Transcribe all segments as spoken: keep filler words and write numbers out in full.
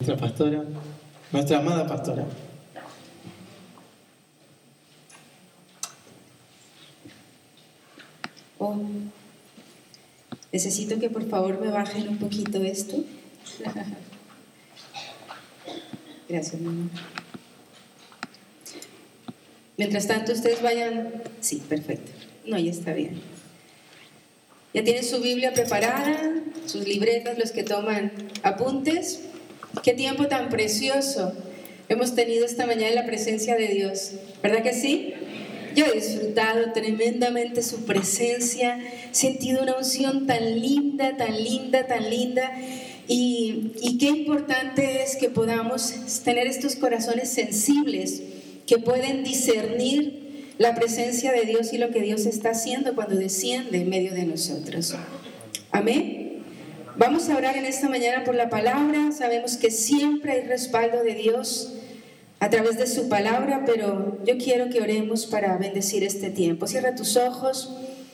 nuestra pastora, nuestra amada pastora. Oh, necesito que por favor me bajen un poquito esto. Gracias, mamá. Mientras tanto, ustedes vayan... Sí, perfecto. No, ya está bien. Ya tienen su Biblia preparada, sus libretas, los que toman apuntes. Qué tiempo tan precioso hemos tenido esta mañana en la presencia de Dios. ¿Verdad que sí? Yo he disfrutado tremendamente su presencia, he sentido una unción tan linda, tan linda, tan linda. Y, y qué importante es que podamos tener estos corazones sensibles que pueden discernir la presencia de Dios y lo que Dios está haciendo cuando desciende en medio de nosotros. Amén. Vamos a orar en esta mañana por la palabra. Sabemos que siempre hay respaldo de Dios a través de su palabra, pero yo quiero que oremos para bendecir este tiempo. Cierra tus ojos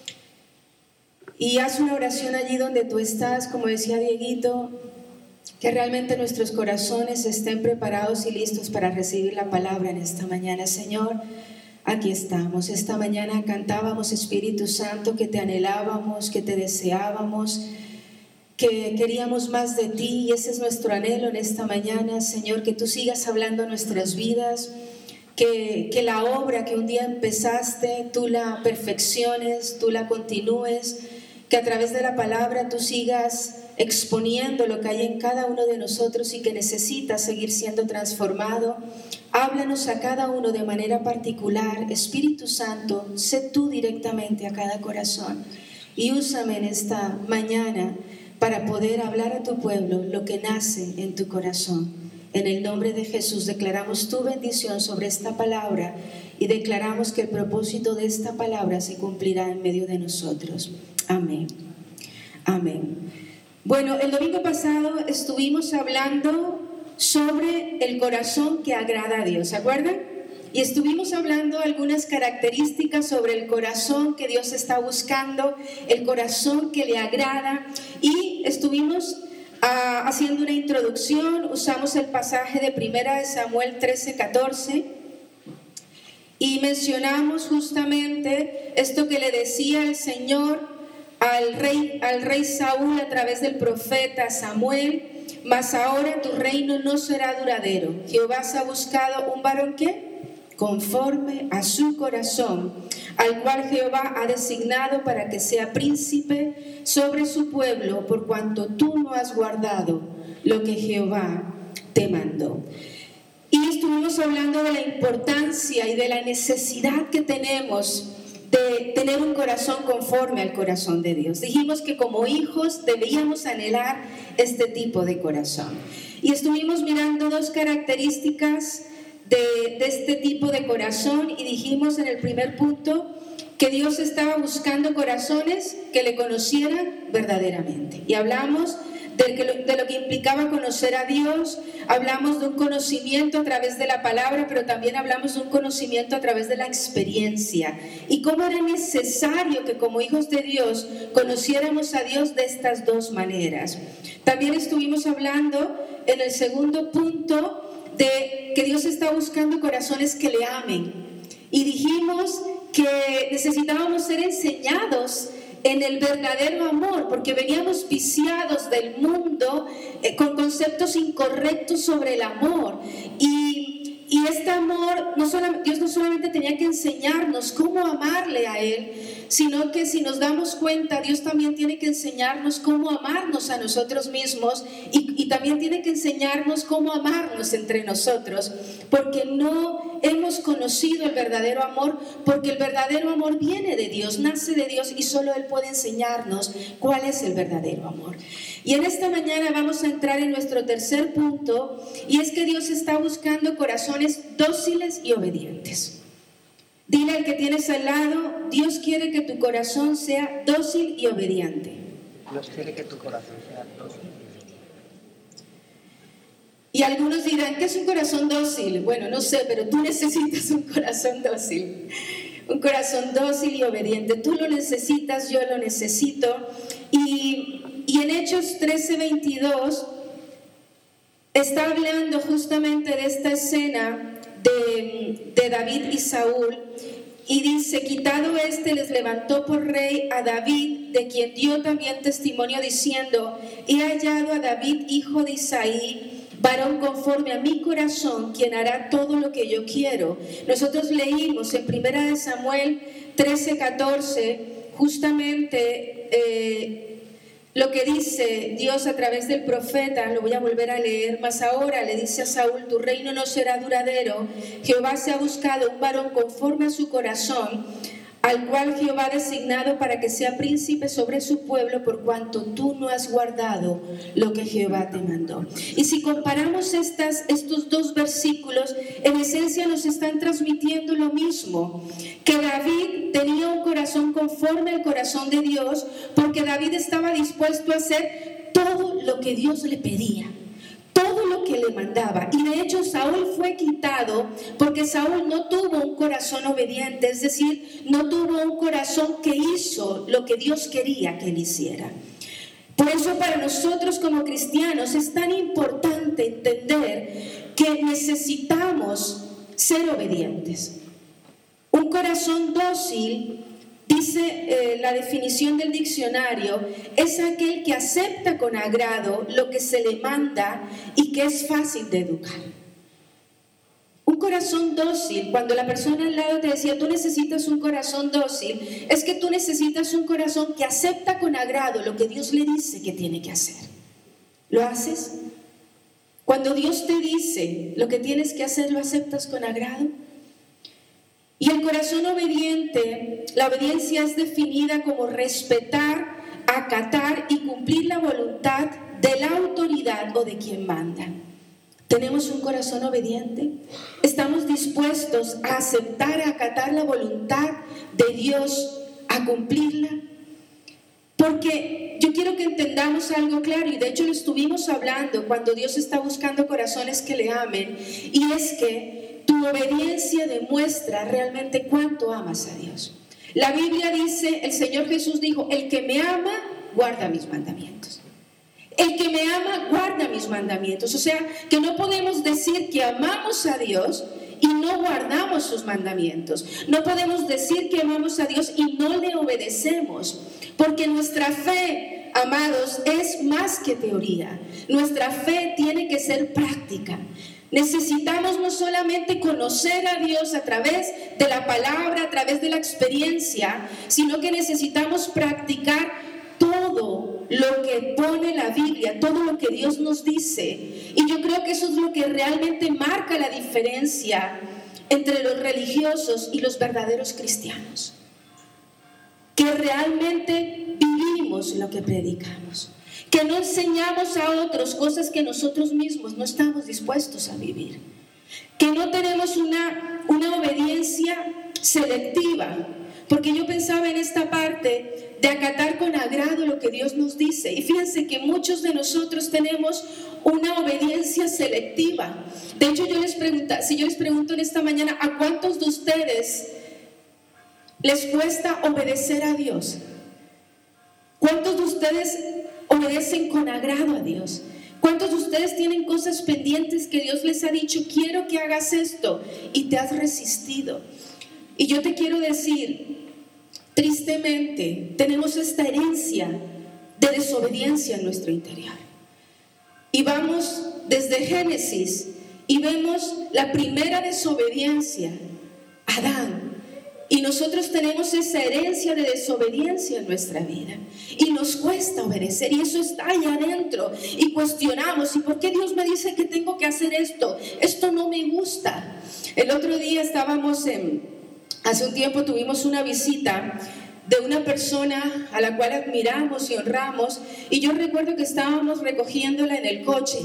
y haz una oración allí donde tú estás, como decía Dieguito, que realmente nuestros corazones estén preparados y listos para recibir la palabra en esta mañana. Señor, aquí estamos. Esta mañana cantábamos, Espíritu Santo, que te anhelábamos, que te deseábamos, que queríamos más de ti, y ese es nuestro anhelo en esta mañana, Señor, que tú sigas hablando en nuestras vidas, que, que la obra que un día empezaste, tú la perfecciones, tú la continúes, que a través de la palabra tú sigas exponiendo lo que hay en cada uno de nosotros y que necesita seguir siendo transformado. Háblanos a cada uno de manera particular. Espíritu Santo, sé tú directamente a cada corazón y úsame en esta mañana para poder hablar a tu pueblo lo que nace en tu corazón. En el nombre de Jesús declaramos tu bendición sobre esta palabra y declaramos que el propósito de esta palabra se cumplirá en medio de nosotros. Amén. Amén. Bueno, el domingo pasado estuvimos hablando sobre el corazón que agrada a Dios, ¿se acuerdan? Y estuvimos hablando algunas características sobre el corazón que Dios está buscando, el corazón que le agrada, y estuvimos uh, haciendo una introducción. Usamos el pasaje de primera de Samuel trece, catorce, y mencionamos justamente esto que le decía el Señor al rey, al rey Saúl a través del profeta Samuel: mas ahora tu reino no será duradero. Jehová se ha buscado un varón que conforme a su corazón, al cual Jehová ha designado para que sea príncipe sobre su pueblo, por cuanto tú no has guardado lo que Jehová te mandó. Y estuvimos hablando de la importancia y de la necesidad que tenemos de tener un corazón conforme al corazón de Dios. Dijimos que como hijos debíamos anhelar este tipo de corazón. Y estuvimos mirando dos características de, de este tipo de corazón, y dijimos en el primer punto que Dios estaba buscando corazones que le conocieran verdaderamente. Y hablamos de, que lo, de lo que implicaba conocer a Dios, hablamos de un conocimiento a través de la palabra, pero también hablamos de un conocimiento a través de la experiencia, y cómo era necesario que como hijos de Dios conociéramos a Dios de estas dos maneras. También estuvimos hablando en el segundo punto de que Dios está buscando corazones que le amen, y dijimos que necesitábamos ser enseñados en el verdadero amor, porque veníamos viciados del mundo eh, con conceptos incorrectos sobre el amor, y, y este amor, no solamente, Dios no solamente tenía que enseñarnos cómo amarle a Él, sino que si nos damos cuenta, Dios también tiene que enseñarnos cómo amarnos a nosotros mismos, y, y también tiene que enseñarnos cómo amarnos entre nosotros, porque no hemos conocido el verdadero amor, porque el verdadero amor viene de Dios, nace de Dios, y solo Él puede enseñarnos cuál es el verdadero amor. Y en esta mañana vamos a entrar en nuestro tercer punto, y es que Dios está buscando corazones dóciles y obedientes. Dile al que tienes al lado: Dios quiere que tu corazón sea dócil y obediente. Dios quiere que tu corazón sea dócil. Y algunos dirán: ¿qué es un corazón dócil? Bueno, no sé, pero tú necesitas un corazón dócil. Un corazón dócil y obediente. Tú lo necesitas, yo lo necesito. Y, y en Hechos trece, veintidós está hablando justamente de esta escena de, de David y Saúl, y dice: quitado este, les levantó por rey a David, de quien dio también testimonio diciendo: he hallado a David, hijo de Isaí, varón conforme a mi corazón, quien hará todo lo que yo quiero. Nosotros leímos en primera de Samuel trece, catorce, justamente eh, lo que dice Dios a través del profeta. Lo voy a volver a leer. Mas ahora le dice a Saúl: tu reino no será duradero. Jehová se ha buscado un varón conforme a su corazón, al cual Jehová ha designado para que sea príncipe sobre su pueblo, por cuanto tú no has guardado lo que Jehová te mandó. Y si comparamos estas, estos dos versículos, en esencia nos están transmitiendo lo mismo, que David tenía un corazón conforme al corazón de Dios, porque David estaba dispuesto a hacer todo lo que Dios le pedía, todo lo que le mandaba. Y de hecho Saúl fue quitado porque Saúl no tuvo un corazón obediente, es decir, no tuvo un corazón que hizo lo que Dios quería que él hiciera. Por eso para nosotros como cristianos es tan importante entender que necesitamos ser obedientes. Un corazón dócil, dice eh, la definición del diccionario, es aquel que acepta con agrado lo que se le manda y que es fácil de educar. Un corazón dócil, cuando la persona al lado te decía: tú necesitas un corazón dócil, es que tú necesitas un corazón que acepta con agrado lo que Dios le dice que tiene que hacer. ¿Lo haces? Cuando Dios te dice lo que tienes que hacer, ¿lo aceptas con agrado? Y el corazón obediente, la obediencia es definida como respetar, acatar y cumplir la voluntad de la autoridad o de quien manda. ¿Tenemos un corazón obediente? ¿Estamos dispuestos a aceptar, a acatar la voluntad de Dios, a cumplirla? Porque yo quiero que entendamos algo claro, y de hecho lo estuvimos hablando cuando Dios está buscando corazones que le amen, y es que tu obediencia demuestra realmente cuánto amas a Dios. La Biblia dice, el Señor Jesús dijo: el que me ama, guarda mis mandamientos. El que me ama, guarda mis mandamientos. O sea, que no podemos decir que amamos a Dios y no guardamos sus mandamientos. No podemos decir que amamos a Dios y no le obedecemos. Porque nuestra fe, amados, es más que teoría. Nuestra fe tiene que ser práctica. Necesitamos no solamente conocer a Dios a través de la palabra, a través de la experiencia, sino que necesitamos practicar todo lo que pone la Biblia, todo lo que Dios nos dice. Y yo creo que eso es lo que realmente marca la diferencia entre los religiosos y los verdaderos cristianos. Que realmente vivimos lo que predicamos. Que no enseñamos a otros cosas que nosotros mismos no estamos dispuestos a vivir. Que no tenemos una, una obediencia selectiva. Porque yo pensaba en esta parte de acatar con agrado lo que Dios nos dice. Y fíjense que muchos de nosotros tenemos una obediencia selectiva. De hecho, yo les pregunto, si yo les pregunto en esta mañana, ¿a cuántos de ustedes les cuesta obedecer a Dios? ¿Cuántos de ustedes obedecen con agrado a Dios? ¿Cuántos de ustedes tienen cosas pendientes que Dios les ha dicho: quiero que hagas esto, y te has resistido? Y yo te quiero decir, tristemente, tenemos esta herencia de desobediencia en nuestro interior. Y vamos desde Génesis y vemos la primera desobediencia, Adán. Y nosotros tenemos esa herencia de desobediencia en nuestra vida. Y nos cuesta obedecer. Y eso está ahí adentro. Y cuestionamos: ¿y por qué Dios me dice que tengo que hacer esto? Esto no me gusta. El otro día estábamos en... Hace un tiempo tuvimos una visita de una persona a la cual admiramos y honramos. Y yo recuerdo que estábamos recogiéndola en el coche.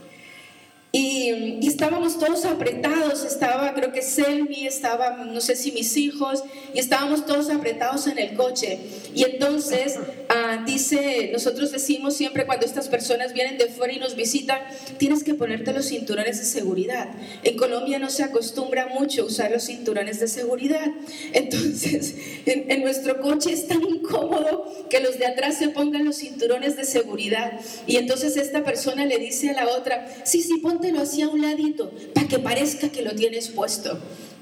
Y, y estábamos todos apretados, estaba creo que Selmi, estaba no sé si mis hijos, y estábamos todos apretados en el coche. Y entonces Ah, dice, nosotros decimos siempre cuando estas personas vienen de fuera y nos visitan, tienes que ponerte los cinturones de seguridad. En Colombia no se acostumbra mucho usar los cinturones de seguridad. Entonces, en, en nuestro coche es tan incómodo que los de atrás se pongan los cinturones de seguridad. Y entonces esta persona le dice a la otra, sí, sí, póntelo así a un ladito, para que parezca que lo tienes puesto.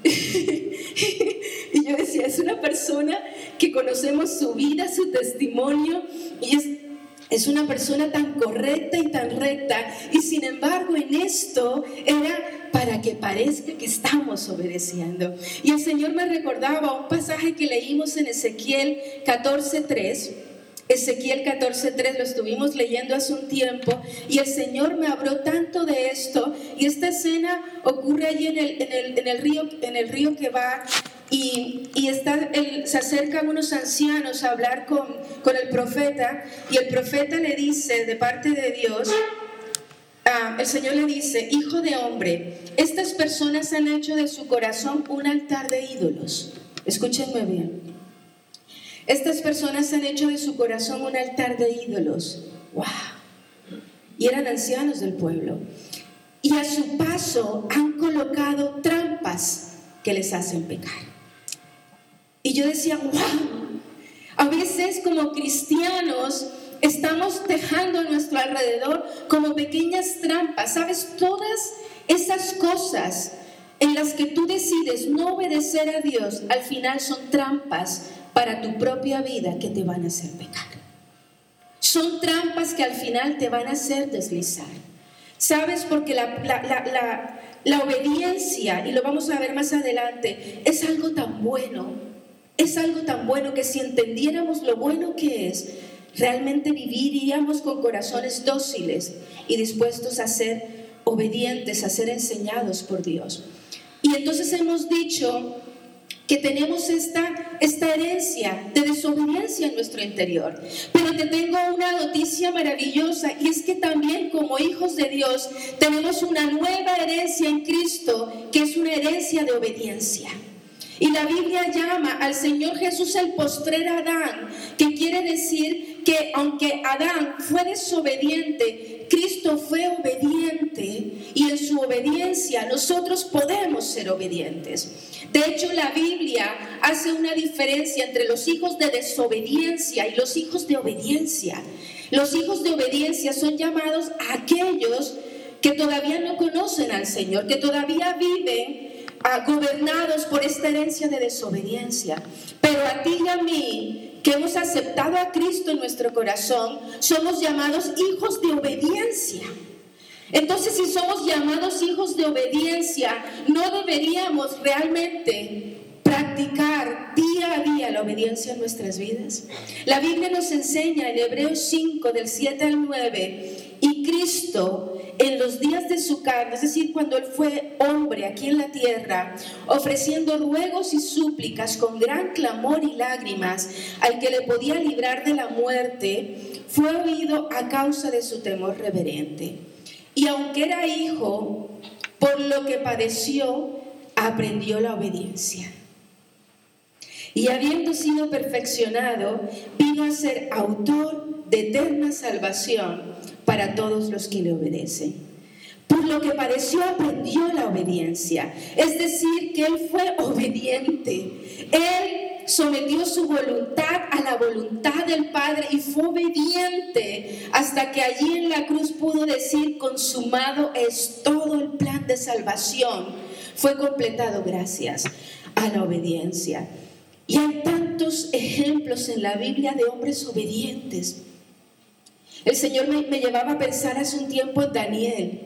Y yo decía, es una persona que conocemos su vida, su testimonio, y es, es una persona tan correcta y tan recta, y sin embargo en esto era para que parezca que estamos obedeciendo. Y el Señor me recordaba un pasaje que leímos en Ezequiel catorce tres. Ezequiel catorce tres, lo estuvimos leyendo hace un tiempo, y el Señor me habló tanto de esto, y esta escena ocurre allí en el, en el, en el río, en el río Quebar, y, y está el, se acercan unos ancianos a hablar con, con el profeta, y el profeta le dice de parte de Dios, ah, el Señor le dice, hijo de hombre, estas personas han hecho de su corazón un altar de ídolos. Escúchenme bien. Estas personas han hecho de su corazón un altar de ídolos. ¡Wow! Y eran ancianos del pueblo. Y a su paso han colocado trampas que les hacen pecar. Y yo decía, ¡wow! A veces como cristianos estamos dejando a nuestro alrededor como pequeñas trampas. ¿Sabes? Todas esas cosas en las que tú decides no obedecer a Dios, al final son trampas para tu propia vida que te van a hacer pecar. Son trampas que al final te van a hacer deslizar. ¿Sabes? Porque la, la, la, la, la obediencia, y lo vamos a ver más adelante, es algo tan bueno, es algo tan bueno que si entendiéramos lo bueno que es, realmente viviríamos con corazones dóciles y dispuestos a ser obedientes, a ser enseñados por Dios. Y entonces hemos dicho que tenemos esta, esta herencia de desobediencia en nuestro interior. Pero te tengo una noticia maravillosa, y es que también como hijos de Dios tenemos una nueva herencia en Cristo, que es una herencia de obediencia. Y la Biblia llama al Señor Jesús el postrer Adán, que quiere decir que aunque Adán fue desobediente, Cristo fue obediente, y en su obediencia nosotros podemos ser obedientes. De hecho, la Biblia hace una diferencia entre los hijos de desobediencia y los hijos de obediencia. Los hijos de obediencia son llamados a aquellos que todavía no conocen al Señor, que todavía viven ah, gobernados por esta herencia de desobediencia. Pero a ti y a mí, que hemos aceptado a Cristo en nuestro corazón, somos llamados hijos de obediencia. Entonces, si somos llamados hijos de obediencia, no deberíamos realmente practicar día a día la obediencia en nuestras vidas. La Biblia nos enseña en Hebreos cinco, del siete al nueve, y Cristo en los días de su carne, es decir, cuando Él fue hombre aquí en la tierra, ofreciendo ruegos y súplicas con gran clamor y lágrimas al que le podía librar de la muerte, fue oído a causa de su temor reverente. Y aunque era hijo, por lo que padeció, aprendió la obediencia. Y habiendo sido perfeccionado, vino a ser autor de eterna salvación para todos los que le obedecen. Por lo que padeció, aprendió la obediencia. Es decir, que Él fue obediente. Él sometió su voluntad a la voluntad del Padre y fue obediente hasta que allí en la cruz pudo decir: consumado es todo. El plan de salvación fue completado gracias a la obediencia. Y hay tantos ejemplos en la Biblia de hombres obedientes. El Señor me, me llevaba a pensar hace un tiempo en Daniel.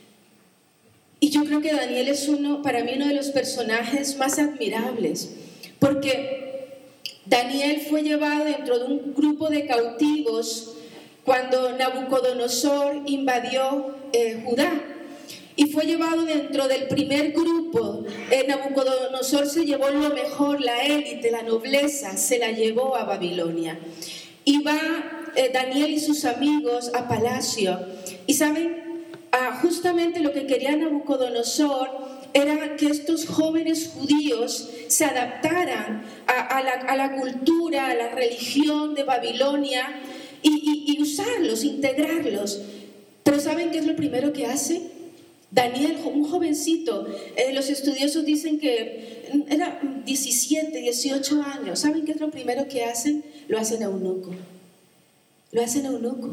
Y yo creo que Daniel es uno, para mí, uno de los personajes más admirables, porque Daniel fue llevado dentro de un grupo de cautivos cuando Nabucodonosor invadió eh, Judá, y fue llevado dentro del primer grupo. eh, Nabucodonosor se llevó lo mejor, la élite, la nobleza, se la llevó a Babilonia, y va eh, Daniel y sus amigos a palacio, y saben, ah, justamente lo que quería Nabucodonosor era que estos jóvenes judíos se adaptaran a, a, la, a la cultura, a la religión de Babilonia y, y, y usarlos, integrarlos. Pero ¿saben qué es lo primero que hace? Daniel, un jovencito, eh, los estudiosos dicen que era diecisiete, dieciocho años. ¿Saben qué es lo primero que hacen? Lo hacen eunuco. Lo hacen eunuco.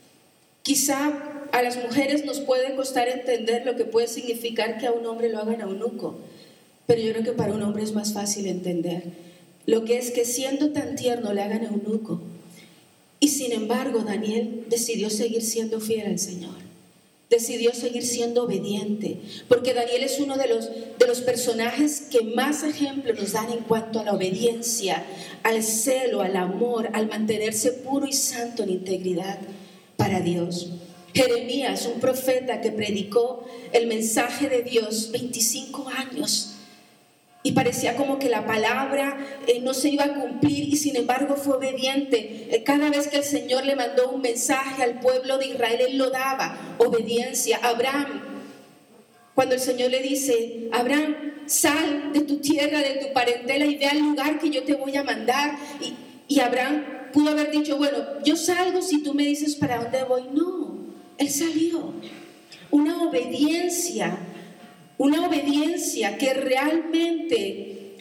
Quizá a las mujeres nos puede costar entender lo que puede significar que a un hombre lo hagan eunuco, pero yo creo que para un hombre es más fácil entender lo que es que siendo tan tierno le hagan eunuco. Y sin embargo, Daniel decidió seguir siendo fiel al Señor. Decidió seguir siendo obediente, porque Daniel es uno de los, de los personajes que más ejemplo nos dan en cuanto a la obediencia, al celo, al amor, al mantenerse puro y santo en integridad para Dios. Jeremías, un profeta que predicó el mensaje de Dios veinticinco años y parecía como que la palabra eh, no se iba a cumplir, y sin embargo fue obediente. Eh, cada vez que el Señor le mandó un mensaje al pueblo de Israel, él lo daba. Obediencia. Abraham, cuando el Señor le dice: Abraham, sal de tu tierra, de tu parentela y ve al lugar que yo te voy a mandar. Y, y Abraham pudo haber dicho: bueno, yo salgo si tú me dices para dónde voy. No, él salió. Una obediencia. Una obediencia que realmente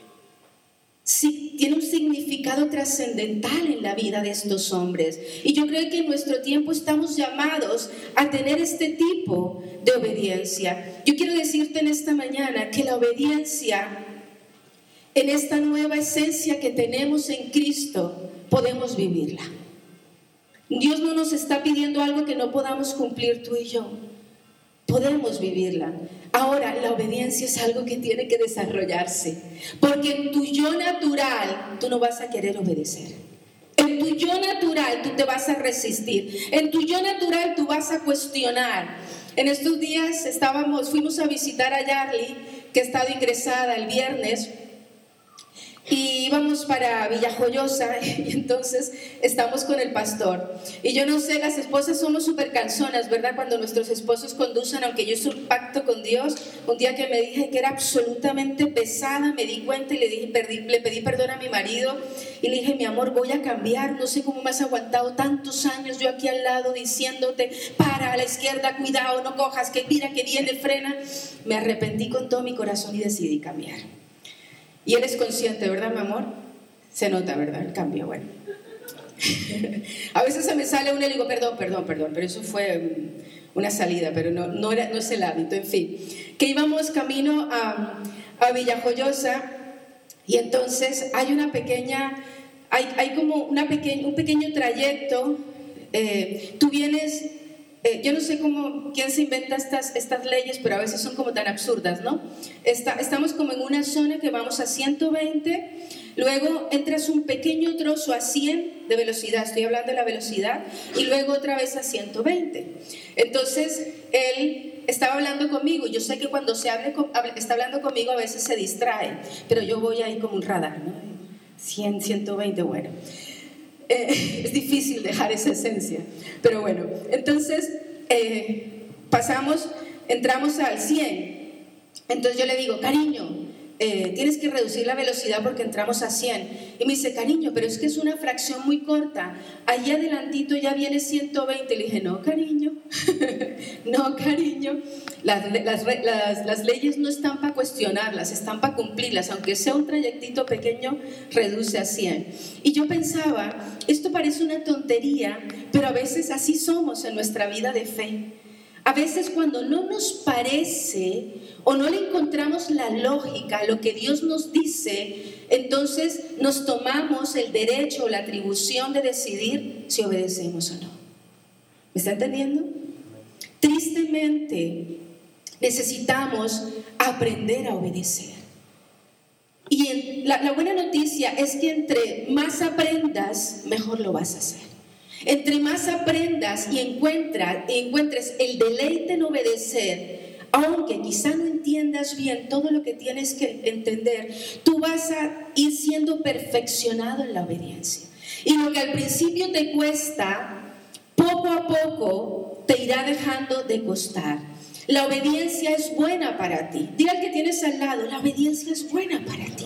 sí, tiene un significado trascendental en la vida de estos hombres. Y yo creo que en nuestro tiempo estamos llamados a tener este tipo de obediencia. Yo quiero decirte en esta mañana que la obediencia, en esta nueva esencia que tenemos en Cristo, podemos vivirla. Dios no nos está pidiendo algo que no podamos cumplir tú y yo. Podemos vivirla. Ahora, la obediencia es algo que tiene que desarrollarse, porque en tu yo natural tú no vas a querer obedecer. En tu yo natural tú te vas a resistir. En tu yo natural tú vas a cuestionar. En estos días estábamos, fuimos a visitar a Yarly, que ha estado ingresada el viernes, y íbamos para Villajoyosa, y entonces estamos con el pastor. Y yo no sé, las esposas somos súper cansonas, ¿verdad? Cuando nuestros esposos conducen, aunque yo hice un pacto con Dios, un día que me dije que era absolutamente pesada, me di cuenta y le, dije, perdí, le pedí perdón a mi marido, y le dije: mi amor, voy a cambiar, no sé cómo me has aguantado tantos años yo aquí al lado diciéndote: para a la izquierda, cuidado, no cojas, que mira que viene, frena. Me arrepentí con todo mi corazón y decidí cambiar. Y él es consciente, ¿verdad, mi amor? Se nota, ¿verdad? El cambio, bueno. A veces se me sale una y le digo: perdón, perdón, perdón, pero eso fue una salida, pero no, no, era, no es el hábito, en fin. Que íbamos camino a, a Villajoyosa, y entonces hay una pequeña, hay, hay como una pequeña, un pequeño trayecto. Eh, tú vienes... Eh, yo no sé cómo, quién se inventa estas, estas leyes, pero a veces son como tan absurdas, ¿no? Está, estamos como en una zona que vamos a ciento veinte, luego entras un pequeño trozo a cien de velocidad, estoy hablando de la velocidad, y luego otra vez a ciento veinte. Entonces, él estaba hablando conmigo, yo sé que cuando se hable, está hablando conmigo a veces se distrae, pero yo voy ahí como un radar, ¿no? cien, ciento veinte, bueno. Eh, es difícil dejar esa esencia, pero bueno, entonces eh, pasamos, entramos al cien. Entonces yo le digo: cariño, eh, tienes que reducir la velocidad porque entramos a cien. Y me dice: cariño, pero es que es una fracción muy corta, allí adelantito ya viene ciento veinte. Le dije: no, cariño, no, cariño, las, las, las, las leyes no están para cuestionarlas, están para cumplirlas. Aunque sea un trayectito pequeño, reduce a cien. Y yo pensaba, esto parece una tontería, pero a veces así somos en nuestra vida de fe. A veces cuando no nos parece o no le encontramos la lógica a lo que Dios nos dice, entonces nos tomamos el derecho o la atribución de decidir si obedecemos o no. ¿Me está entendiendo? Tristemente, necesitamos aprender a obedecer. Y en, la, la buena noticia es que entre más aprendas, mejor lo vas a hacer. Entre más aprendas y encuentras, encuentres el deleite en obedecer, aunque quizá no entiendas bien todo lo que tienes que entender, tú vas a ir siendo perfeccionado en la obediencia. Y lo que al principio te cuesta, poco a poco te irá dejando de costar. La obediencia es buena para ti. Dile al que tienes al lado, la obediencia es buena para ti.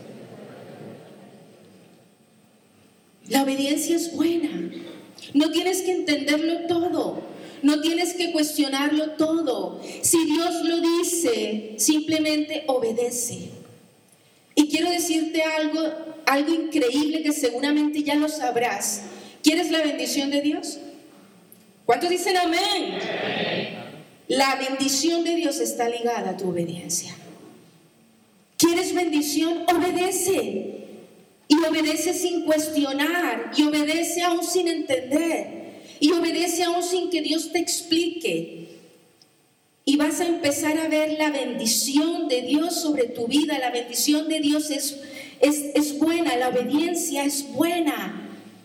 La obediencia es buena. No tienes que entenderlo todo. No tienes que cuestionarlo todo. Si Dios lo dice, simplemente obedece. Y quiero decirte algo, algo increíble que seguramente ya lo sabrás. ¿Quieres la bendición de Dios? ¿Cuántos dicen amén? Amén. La bendición de Dios está ligada a tu obediencia. ¿Quieres bendición? Obedece. Y obedece sin cuestionar. Y obedece aún sin entender. Y obedece aún sin que Dios te explique. Y vas a empezar a ver la bendición de Dios sobre tu vida. La bendición de Dios es, es, es buena. La obediencia es buena.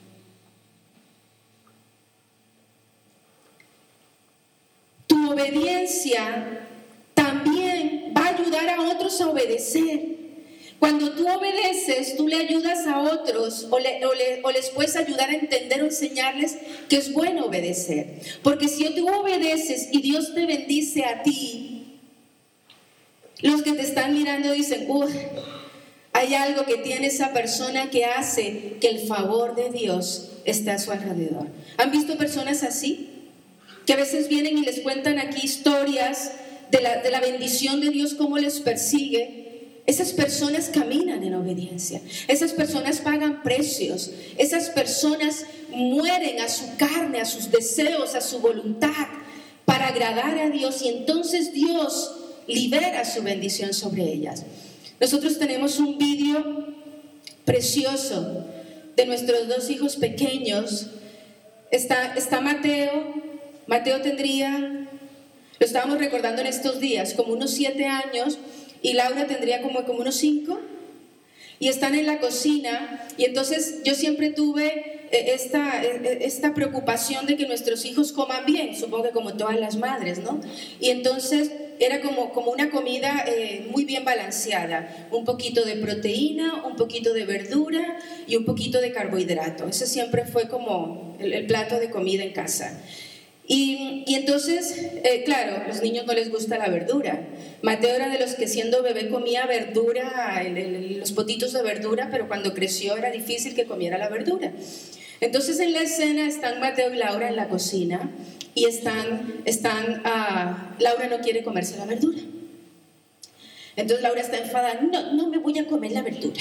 Tu obediencia también va a ayudar a otros a obedecer. Cuando tú obedeces, tú le ayudas a otros o, le, o, le, o les puedes ayudar a entender o enseñarles que es bueno obedecer. Porque si tú obedeces y Dios te bendice a ti, los que te están mirando dicen, uff, hay algo que tiene esa persona que hace que el favor de Dios esté a su alrededor. ¿Han visto personas así? Que a veces vienen y les cuentan aquí historias de la, de la bendición de Dios, cómo les persigue. Esas personas caminan en obediencia. Esas personas pagan precios. Esas personas mueren a su carne, a sus deseos, a su voluntad para agradar a Dios. Y entonces Dios libera su bendición sobre ellas. Nosotros tenemos un vídeo precioso de nuestros dos hijos pequeños. Está, está Mateo. Mateo tendría, lo estábamos recordando en estos días, como unos siete años. Y Laura tendría como, como unos cinco. Y están en la cocina. Y entonces yo siempre tuve esta, esta preocupación de que nuestros hijos coman bien. Supongo que como todas las madres, ¿no? Y entonces era como, como una comida eh, muy bien balanceada. Un poquito de proteína, un poquito de verdura y un poquito de carbohidrato. Ese siempre fue como el, el plato de comida en casa. Y, y entonces, eh, claro, a los niños no les gusta la verdura. Mateo era de los que siendo bebé comía verdura, el, el, los potitos de verdura, pero cuando creció era difícil que comiera la verdura. Entonces en la escena están Mateo y Laura en la cocina y están, están uh, Laura no quiere comerse la verdura. Entonces Laura está enfadada, no, no me voy a comer la verdura.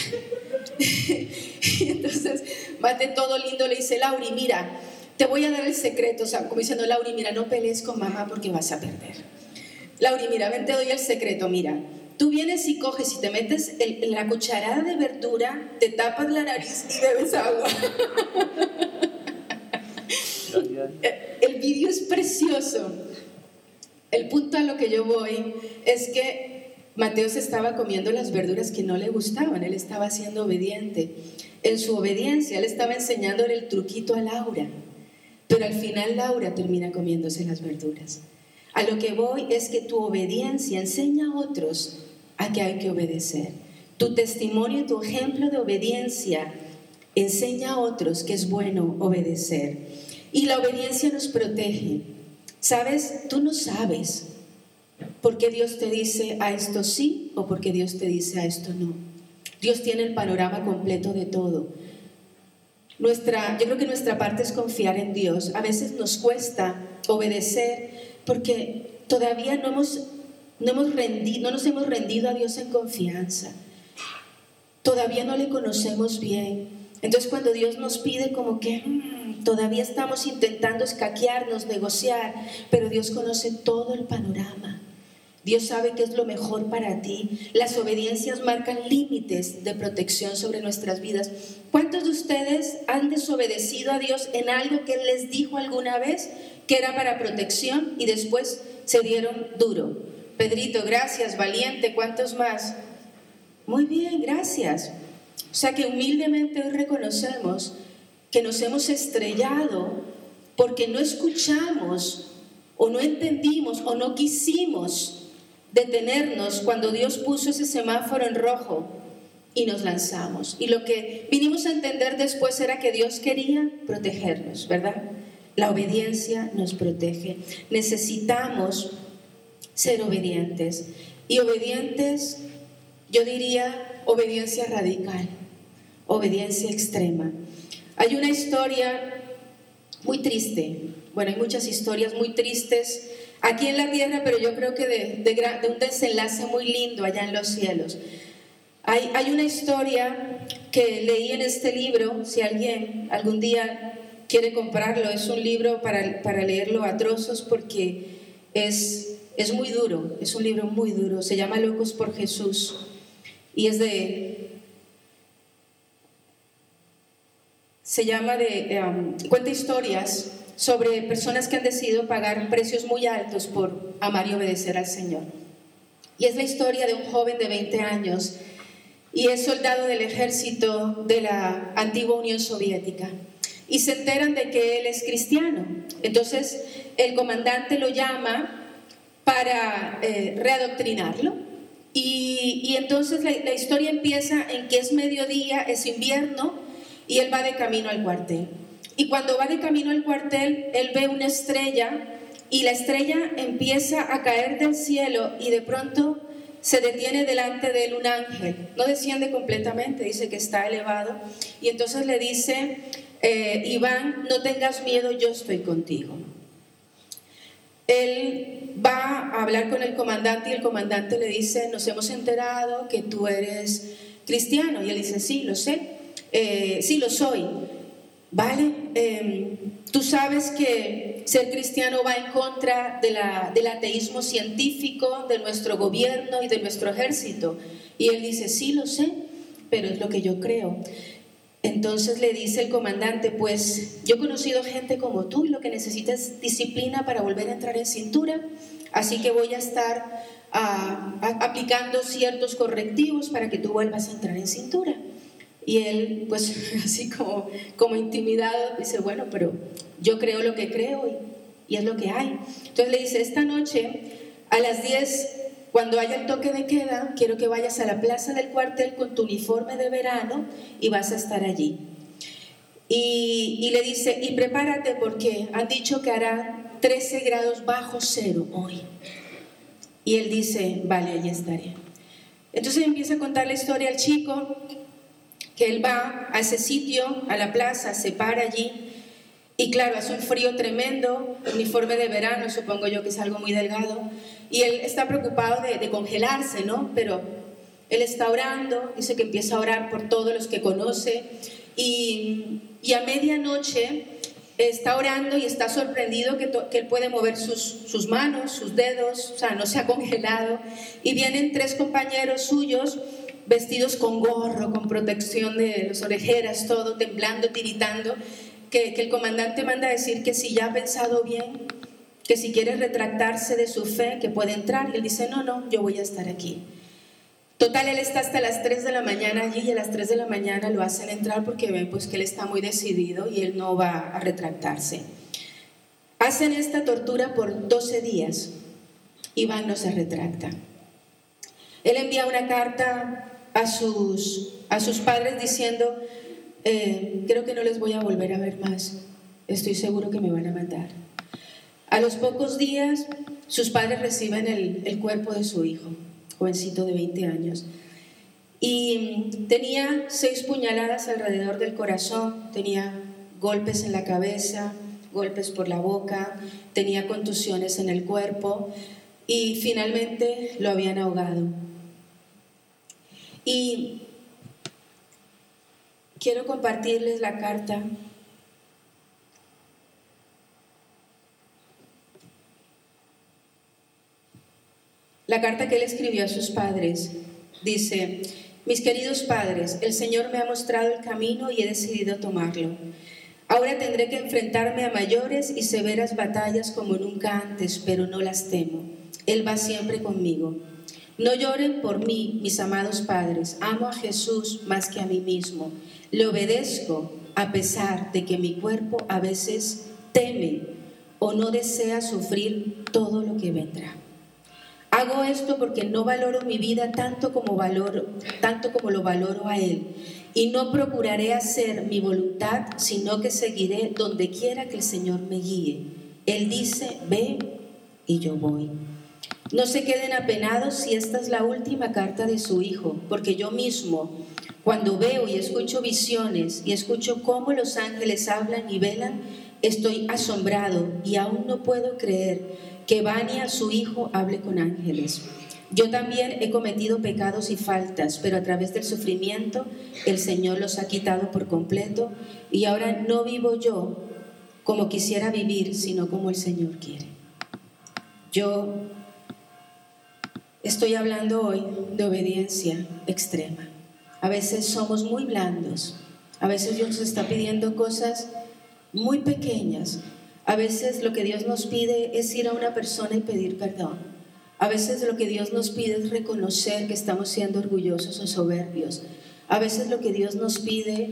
Y entonces Mateo todo lindo le dice, Laura, mira, te voy a dar el secreto, o sea, como diciendo, Lauri, mira, no pelees con mamá porque vas a perder. Lauri, mira, ven, te doy el secreto, mira. Tú vienes y coges y te metes el, la cucharada de verdura, te tapas la nariz y bebes agua. El vídeo es precioso. El punto a lo que yo voy es que Mateo se estaba comiendo las verduras que no le gustaban, él estaba siendo obediente. En su obediencia, él estaba enseñándole el truquito a Laura. Pero al final Laura termina comiéndose las verduras. A lo que voy es que tu obediencia enseña a otros a que hay que obedecer. Tu testimonio, tu ejemplo de obediencia enseña a otros que es bueno obedecer. Y la obediencia nos protege. ¿Sabes? Tú no sabes por qué Dios te dice a esto sí o por qué Dios te dice a esto no. Dios tiene el panorama completo de todo. Nuestra, yo creo que nuestra parte es confiar en Dios. A veces nos cuesta obedecer porque todavía no, hemos, no, hemos rendido, no nos hemos rendido a Dios en confianza. Todavía no le conocemos bien. Entonces cuando Dios nos pide como que mmm, todavía estamos intentando escaquearnos, negociar, pero Dios conoce todo el panorama. Dios sabe qué es lo mejor para ti. Las obediencias marcan límites de protección sobre nuestras vidas. ¿Cuántos de ustedes han desobedecido a Dios en algo que Él les dijo alguna vez que era para protección y después se dieron duro? Pedrito, gracias, valiente, ¿cuántos más? Muy bien, gracias. O sea que humildemente hoy reconocemos que nos hemos estrellado porque no escuchamos o no entendimos o no quisimos detenernos cuando Dios puso ese semáforo en rojo y nos lanzamos. Y lo que vinimos a entender después era que Dios quería protegernos, ¿verdad? La obediencia nos protege. Necesitamos ser obedientes. Y obedientes, yo diría, obediencia radical, obediencia extrema. Hay una historia muy triste, bueno, hay muchas historias muy tristes aquí en la tierra, pero yo creo que de, de, de un desenlace muy lindo allá en los cielos. Hay, hay una historia que leí en este libro, si alguien algún día quiere comprarlo, es un libro para, para leerlo a trozos porque es, es muy duro, es un libro muy duro, se llama Locos por Jesús y es de... Se llama de... Um, cuenta historias sobre personas que han decidido pagar precios muy altos por amar y obedecer al Señor. Y es la historia de un joven de veinte años y es soldado del ejército de la antigua Unión Soviética. Y se enteran de que él es cristiano. Entonces el comandante lo llama para eh, readoctrinarlo. Y, y entonces la, la historia empieza en que es mediodía, es invierno, y él va de camino al cuartel. Y cuando va de camino al cuartel, él ve una estrella y la estrella empieza a caer del cielo y de pronto se detiene delante de él un ángel. No desciende completamente, dice que está elevado. Y entonces le dice, eh, Iván, no tengas miedo, yo estoy contigo. Él va a hablar con el comandante y el comandante le dice, nos hemos enterado que tú eres cristiano. Y él dice, sí, lo sé, eh, sí, lo soy. Vale, eh, tú sabes que ser cristiano va en contra de la, del ateísmo científico, de nuestro gobierno y de nuestro ejército. Y él dice, sí, lo sé, pero es lo que yo creo. Entonces le dice el comandante, pues yo he conocido gente como tú y lo que necesitas es disciplina para volver a entrar en cintura, así que voy a estar uh, a, aplicando ciertos correctivos para que tú vuelvas a entrar en cintura. Y él, pues así como, como intimidado, dice, bueno, pero yo creo lo que creo y, y es lo que hay. Entonces le dice, esta noche a las diez, cuando haya el toque de queda, quiero que vayas a la plaza del cuartel con tu uniforme de verano y vas a estar allí. Y, y le dice, y prepárate porque han dicho que hará trece grados bajo cero hoy. Y él dice, vale, allí estaré. Entonces empieza a contar la historia al chico, que él va a ese sitio, a la plaza, se para allí y claro, hace un frío tremendo, uniforme de verano, supongo yo que es algo muy delgado, y él está preocupado de, de congelarse, ¿no? Pero él está orando, dice que empieza a orar por todos los que conoce y, y a medianoche está orando y está sorprendido que, to, que él puede mover sus, sus manos, sus dedos, o sea, no se ha congelado, y vienen tres compañeros suyos vestidos con gorro, con protección de las orejeras, todo temblando, tiritando, que, que el comandante manda a decir que si ya ha pensado bien, que si quiere retractarse de su fe, que puede entrar. Y él dice, no, no, yo voy a estar aquí. Total, él está hasta las tres de la mañana allí y a las tres de la mañana lo hacen entrar porque ven pues, que él está muy decidido y él no va a retractarse. Hacen esta tortura por doce días. Iván no se retracta. Él envía una carta a sus, a sus padres diciendo, eh, creo que no les voy a volver a ver más, estoy seguro que me van a matar. A los pocos días, sus padres reciben el, el cuerpo de su hijo, jovencito de veinte años, y tenía seis puñaladas alrededor del corazón, tenía golpes en la cabeza, golpes por la boca, tenía contusiones en el cuerpo y finalmente lo habían ahogado. Y quiero compartirles la carta la carta que él escribió a sus padres. Dice, mis queridos padres, el Señor me ha mostrado el camino y he decidido tomarlo. Ahora tendré que enfrentarme a mayores y severas batallas como nunca antes, pero no las temo. Él va siempre conmigo. No lloren por mí, mis amados padres. Amo a Jesús más que a mí mismo. Le obedezco a pesar de que mi cuerpo a veces teme o no desea sufrir todo lo que vendrá. Hago esto porque no valoro mi vida tanto como, valoro, tanto como lo valoro a Él. Y no procuraré hacer mi voluntad, sino que seguiré donde quiera que el Señor me guíe. Él dice, ve y yo voy. No se queden apenados si esta es la última carta de su hijo, porque yo mismo, cuando veo y escucho visiones y escucho cómo los ángeles hablan y velan, estoy asombrado y aún no puedo creer que Vania, su hijo, hable con ángeles. Yo también he cometido pecados y faltas, pero a través del sufrimiento el Señor los ha quitado por completo y ahora no vivo yo como quisiera vivir, sino como el Señor quiere. Yo estoy hablando hoy de obediencia extrema. A veces somos muy blandos, a veces Dios nos está pidiendo cosas muy pequeñas. A veces lo que Dios nos pide es ir a una persona y pedir perdón. A veces lo que Dios nos pide es reconocer que estamos siendo orgullosos o soberbios. A veces lo que Dios nos pide,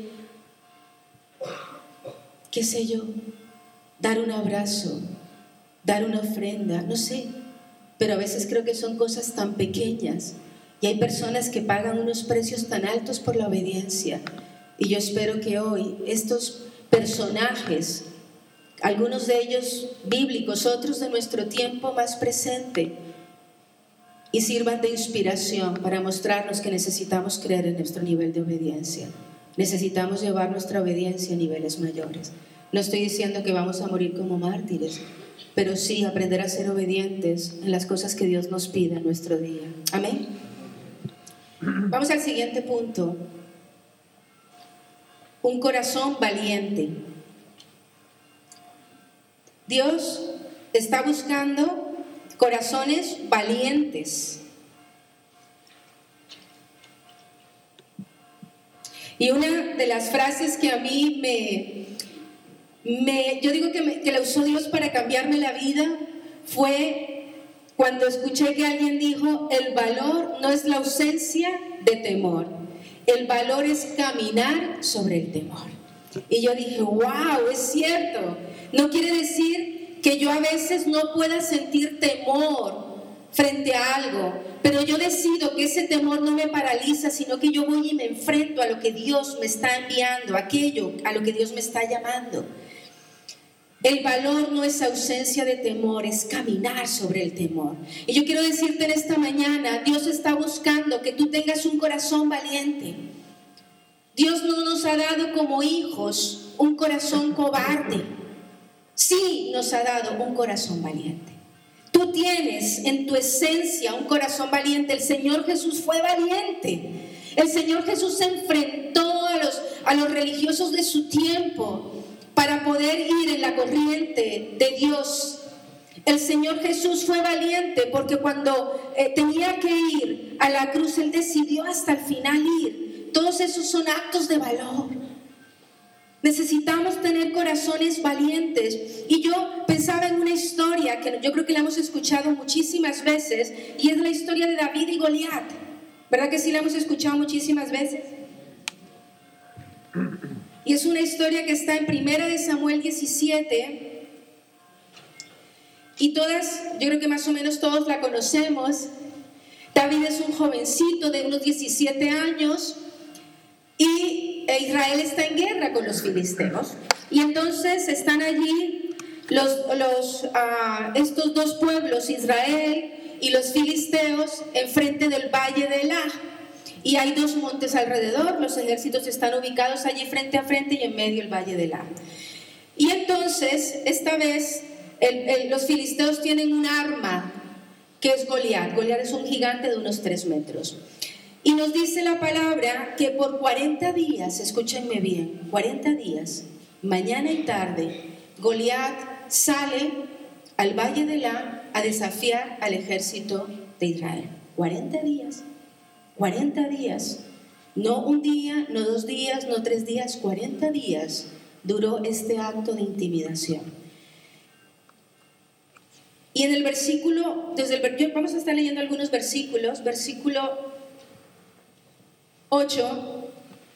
qué sé yo, dar un abrazo, dar una ofrenda, no sé. Pero a veces creo que son cosas tan pequeñas y hay personas que pagan unos precios tan altos por la obediencia. Y yo espero que hoy estos personajes, algunos de ellos bíblicos, otros de nuestro tiempo más presente, y sirvan de inspiración para mostrarnos que necesitamos creer en nuestro nivel de obediencia. Necesitamos llevar nuestra obediencia a niveles mayores. No estoy diciendo que vamos a morir como mártires, pero sí aprender a ser obedientes en las cosas que Dios nos pide en nuestro día. Amén. Vamos al siguiente punto. Un corazón valiente. Dios está buscando corazones valientes. Y una de las frases que a mí me, me yo digo que, me, que la usó Dios para cambiarme la vida fue cuando escuché que alguien dijo: el valor no es la ausencia de temor, el valor es caminar sobre el temor. Y yo dije: wow, es cierto. No quiere decir que yo a veces no pueda sentir temor frente a algo, pero yo decido que ese temor no me paraliza, sino que yo voy y me enfrento a lo que Dios me está enviando, aquello a lo que Dios me está llamando. El valor no es ausencia de temor, es caminar sobre el temor. Y yo quiero decirte en esta mañana, Dios está buscando que tú tengas un corazón valiente. Dios no nos ha dado como hijos un corazón cobarde. Sí nos ha dado un corazón valiente. Tú tienes en tu esencia un corazón valiente. El Señor Jesús fue valiente. El Señor Jesús se enfrentó a los, a los religiosos de su tiempo para poder ir en la corriente de Dios. El Señor Jesús fue valiente porque cuando eh, tenía que ir a la cruz, Él decidió hasta el final ir. Todos esos son actos de valor. Necesitamos tener corazones valientes. Y yo pensaba en una historia que yo creo que la hemos escuchado muchísimas veces, y es la historia de David y Goliat. ¿Verdad que sí la hemos escuchado muchísimas veces? Y es una historia que está en Primera de Samuel diecisiete. Y todas, yo creo que más o menos todos la conocemos. David es un jovencito de unos diecisiete años y Israel está en guerra con los filisteos. Y entonces están allí los, los, uh, estos dos pueblos, Israel y los filisteos, enfrente del valle de Elá. Y hay dos montes alrededor, los ejércitos están ubicados allí frente a frente y en medio el valle de Elá. Y entonces, esta vez, el, el, los filisteos tienen un arma que es Goliat. Goliat es un gigante de unos tres metros. Y nos dice la palabra que por cuarenta días, escúchenme bien, cuarenta días, mañana y tarde, Goliat sale al valle de Elá a desafiar al ejército de Israel. cuarenta días, cuarenta días, no un día, no dos días, no tres días, cuarenta días duró este acto de intimidación. Y en el versículo, desde el, vamos a estar leyendo algunos versículos, versículo ocho,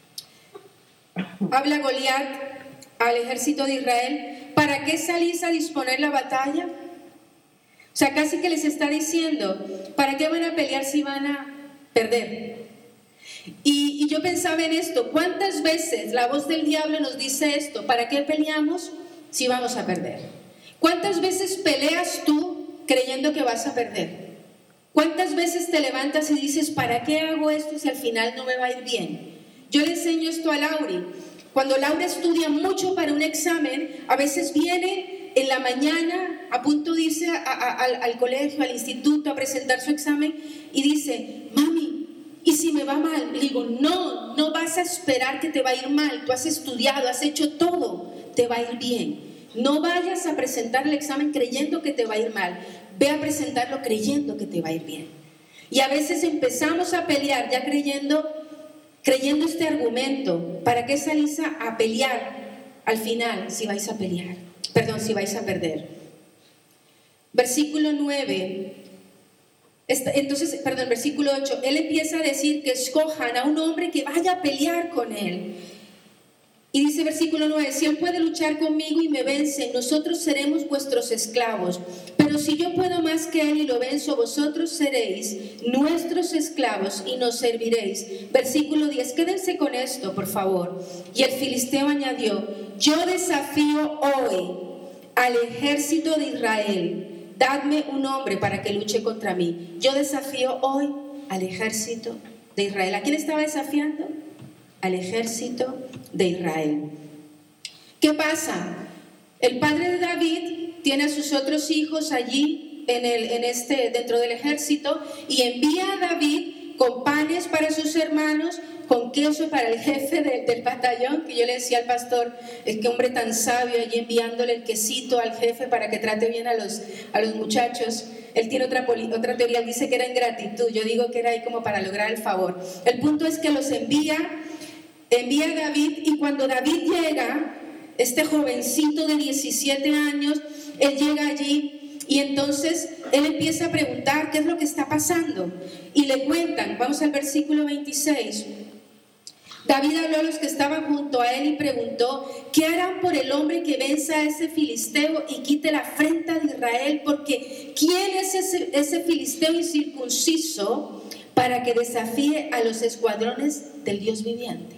habla Goliat al ejército de Israel: ¿para qué salís a disponer la batalla? O sea, casi que les está diciendo, ¿para qué van a pelear si van a perder? Y, y yo pensaba en esto, ¿cuántas veces la voz del diablo nos dice esto? ¿Para qué peleamos si vamos a perder? ¿Cuántas veces peleas tú creyendo que vas a perder? ¿Cuántas veces te levantas y dices, ¿para qué hago esto si al final no me va a ir bien? Yo le enseño esto a Lauri. Cuando Laura estudia mucho para un examen, a veces viene en la mañana, a punto de irse a, a, a, al colegio, al instituto, a presentar su examen, y dice, mami, ¿y si me va mal? Le digo, no, no vas a esperar que te va a ir mal. Tú has estudiado, has hecho todo, te va a ir bien. No vayas a presentar el examen creyendo que te va a ir mal. Ve a presentarlo creyendo que te va a ir bien. Y a veces empezamos a pelear ya creyendo, creyendo este argumento. ¿Para qué salís a pelear al final si vais a pelear? Perdón, si vais a perder. Versículo nueve. Entonces, perdón, versículo ocho. Él empieza a decir que escojan a un hombre que vaya a pelear con él. Y dice versículo nueve, si él puede luchar conmigo y me vence, nosotros seremos vuestros esclavos. Pero si yo puedo más que él y lo venzo, vosotros seréis nuestros esclavos y nos serviréis. Versículo diez, quédense con esto, por favor. Y el filisteo añadió, yo desafío hoy al ejército de Israel. Dadme un hombre para que luche contra mí. Yo desafío hoy al ejército de Israel. ¿A quién estaba desafiando? Al ejército de Israel. ¿Qué pasa? El padre de David tiene a sus otros hijos allí en el, en este, dentro del ejército, y envía a David con panes para sus hermanos, con queso para el jefe de, del batallón, que yo le decía al pastor, es que hombre tan sabio allí enviándole el quesito al jefe para que trate bien a los, a los muchachos. Él tiene otra, otra teoría, él dice que era en gratitud, yo digo que era ahí como para lograr el favor. El punto es que los envía Envía a David, y cuando David llega, este jovencito de diecisiete años, él llega allí y entonces él empieza a preguntar qué es lo que está pasando. Y le cuentan, vamos al versículo veintiséis. David habló a los que estaban junto a él y preguntó, ¿qué harán por el hombre que venza a ese filisteo y quite la afrenta de Israel? Porque ¿quién es ese, ese filisteo incircunciso para que desafíe a los escuadrones del Dios viviente?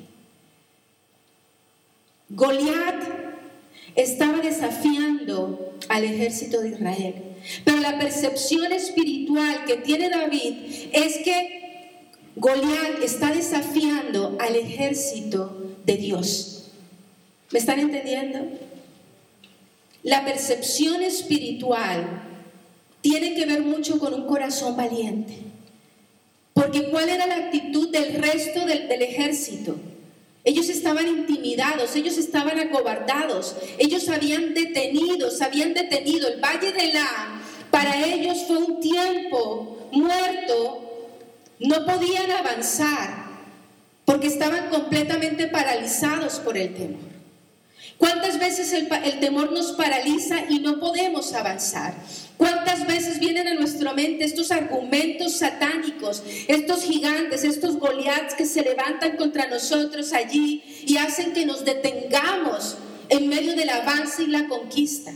Goliat estaba desafiando al ejército de Israel, pero la percepción espiritual que tiene David es que Goliat está desafiando al ejército de Dios. ¿Me están entendiendo? La percepción espiritual tiene que ver mucho con un corazón valiente, porque ¿cuál era la actitud del resto del, del ejército? Ellos estaban intimidados, ellos estaban acobardados, ellos habían detenido, se habían detenido. El valle de Elam para ellos fue un tiempo muerto, no podían avanzar porque estaban completamente paralizados por el temor. ¿Cuántas veces el, el temor nos paraliza y no podemos avanzar? ¿Cuántas veces vienen a nuestra mente estos argumentos satánicos, estos gigantes, estos Goliaths que se levantan contra nosotros allí y hacen que nos detengamos en medio del avance y la conquista?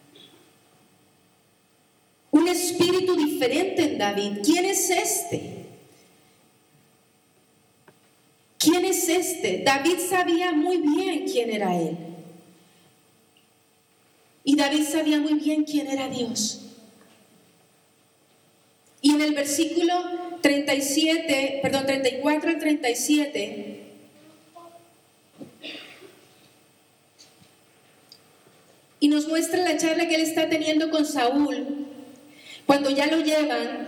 Un espíritu diferente en David. ¿Quién es este? ¿Quién es este? David sabía muy bien quién era él. Y David sabía muy bien quién era Dios. Y en el versículo treinta y siete, perdón, treinta y cuatro al treinta y siete, y nos muestra la charla que él está teniendo con Saúl, cuando ya lo llevan.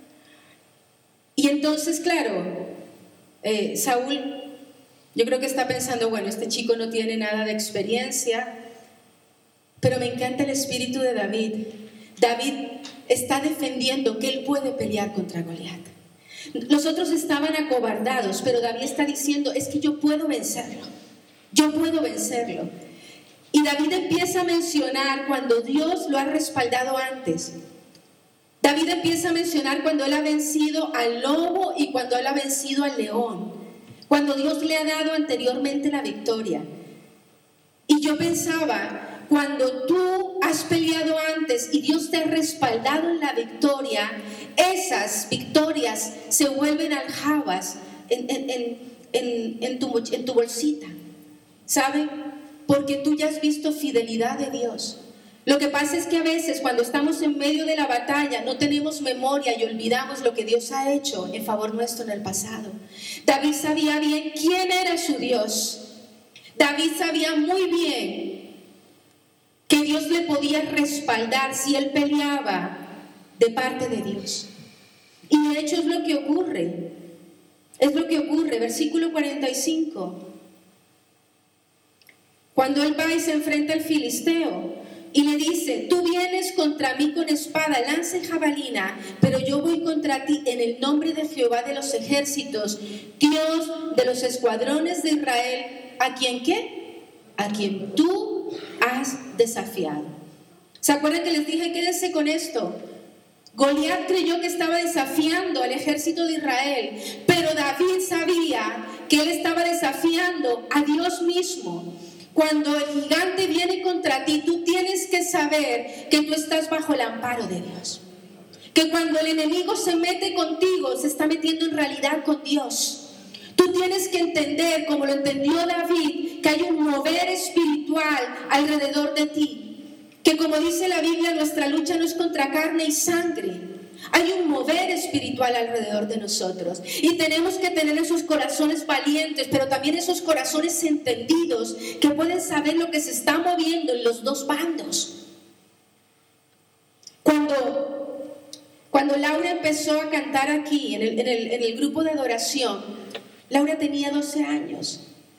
Y entonces, claro, eh, Saúl, yo creo que está pensando, bueno, este chico no tiene nada de experiencia, pero me encanta el espíritu de David. David está defendiendo que él puede pelear contra Goliat. Los otros estaban acobardados, pero David está diciendo, es que yo puedo vencerlo, yo puedo vencerlo. Y David empieza a mencionar cuando Dios lo ha respaldado antes. David empieza a mencionar cuando él ha vencido al lobo y cuando él ha vencido al león, cuando Dios le ha dado anteriormente la victoria. Y yo pensaba, cuando tú has peleado antes y Dios te ha respaldado en la victoria, esas victorias se vuelven aljabas en, en, en, en, en, tu, en tu bolsita, ¿saben? Porque tú ya has visto fidelidad de Dios. Lo que pasa es que a veces cuando estamos en medio de la batalla no tenemos memoria y olvidamos lo que Dios ha hecho en favor nuestro en el pasado. David sabía bien quién era su Dios. David sabía muy bien que Dios le podía respaldar si él peleaba de parte de Dios. Y de hecho es lo que ocurre. Es lo que ocurre. Versículo cuarenta y cinco. Cuando él va y se enfrenta al filisteo y le dice: tú vienes contra mí con espada, lanza y jabalina, pero yo voy contra ti en el nombre de Jehová de los ejércitos, Dios de los escuadrones de Israel, ¿a quien qué? A quien tú has desafiado. ¿Se acuerdan que les dije, quédense con esto? Goliat creyó que estaba desafiando al ejército de Israel, pero David sabía que él estaba desafiando a Dios mismo. Cuando el gigante viene contra ti, tú tienes que saber que tú estás bajo el amparo de Dios. Que cuando el enemigo se mete contigo, se está metiendo en realidad con Dios. Tú tienes que entender, como lo entendió David, que hay un mover espiritual alrededor de ti. Que como dice la Biblia, nuestra lucha no es contra carne y sangre. Hay un mover espiritual alrededor de nosotros. Y tenemos que tener esos corazones valientes, pero también esos corazones entendidos, que pueden saber lo que se está moviendo en los dos bandos. Cuando, cuando Laura empezó a cantar aquí, en el, en el, en el grupo de adoración, Laura tenía doce años.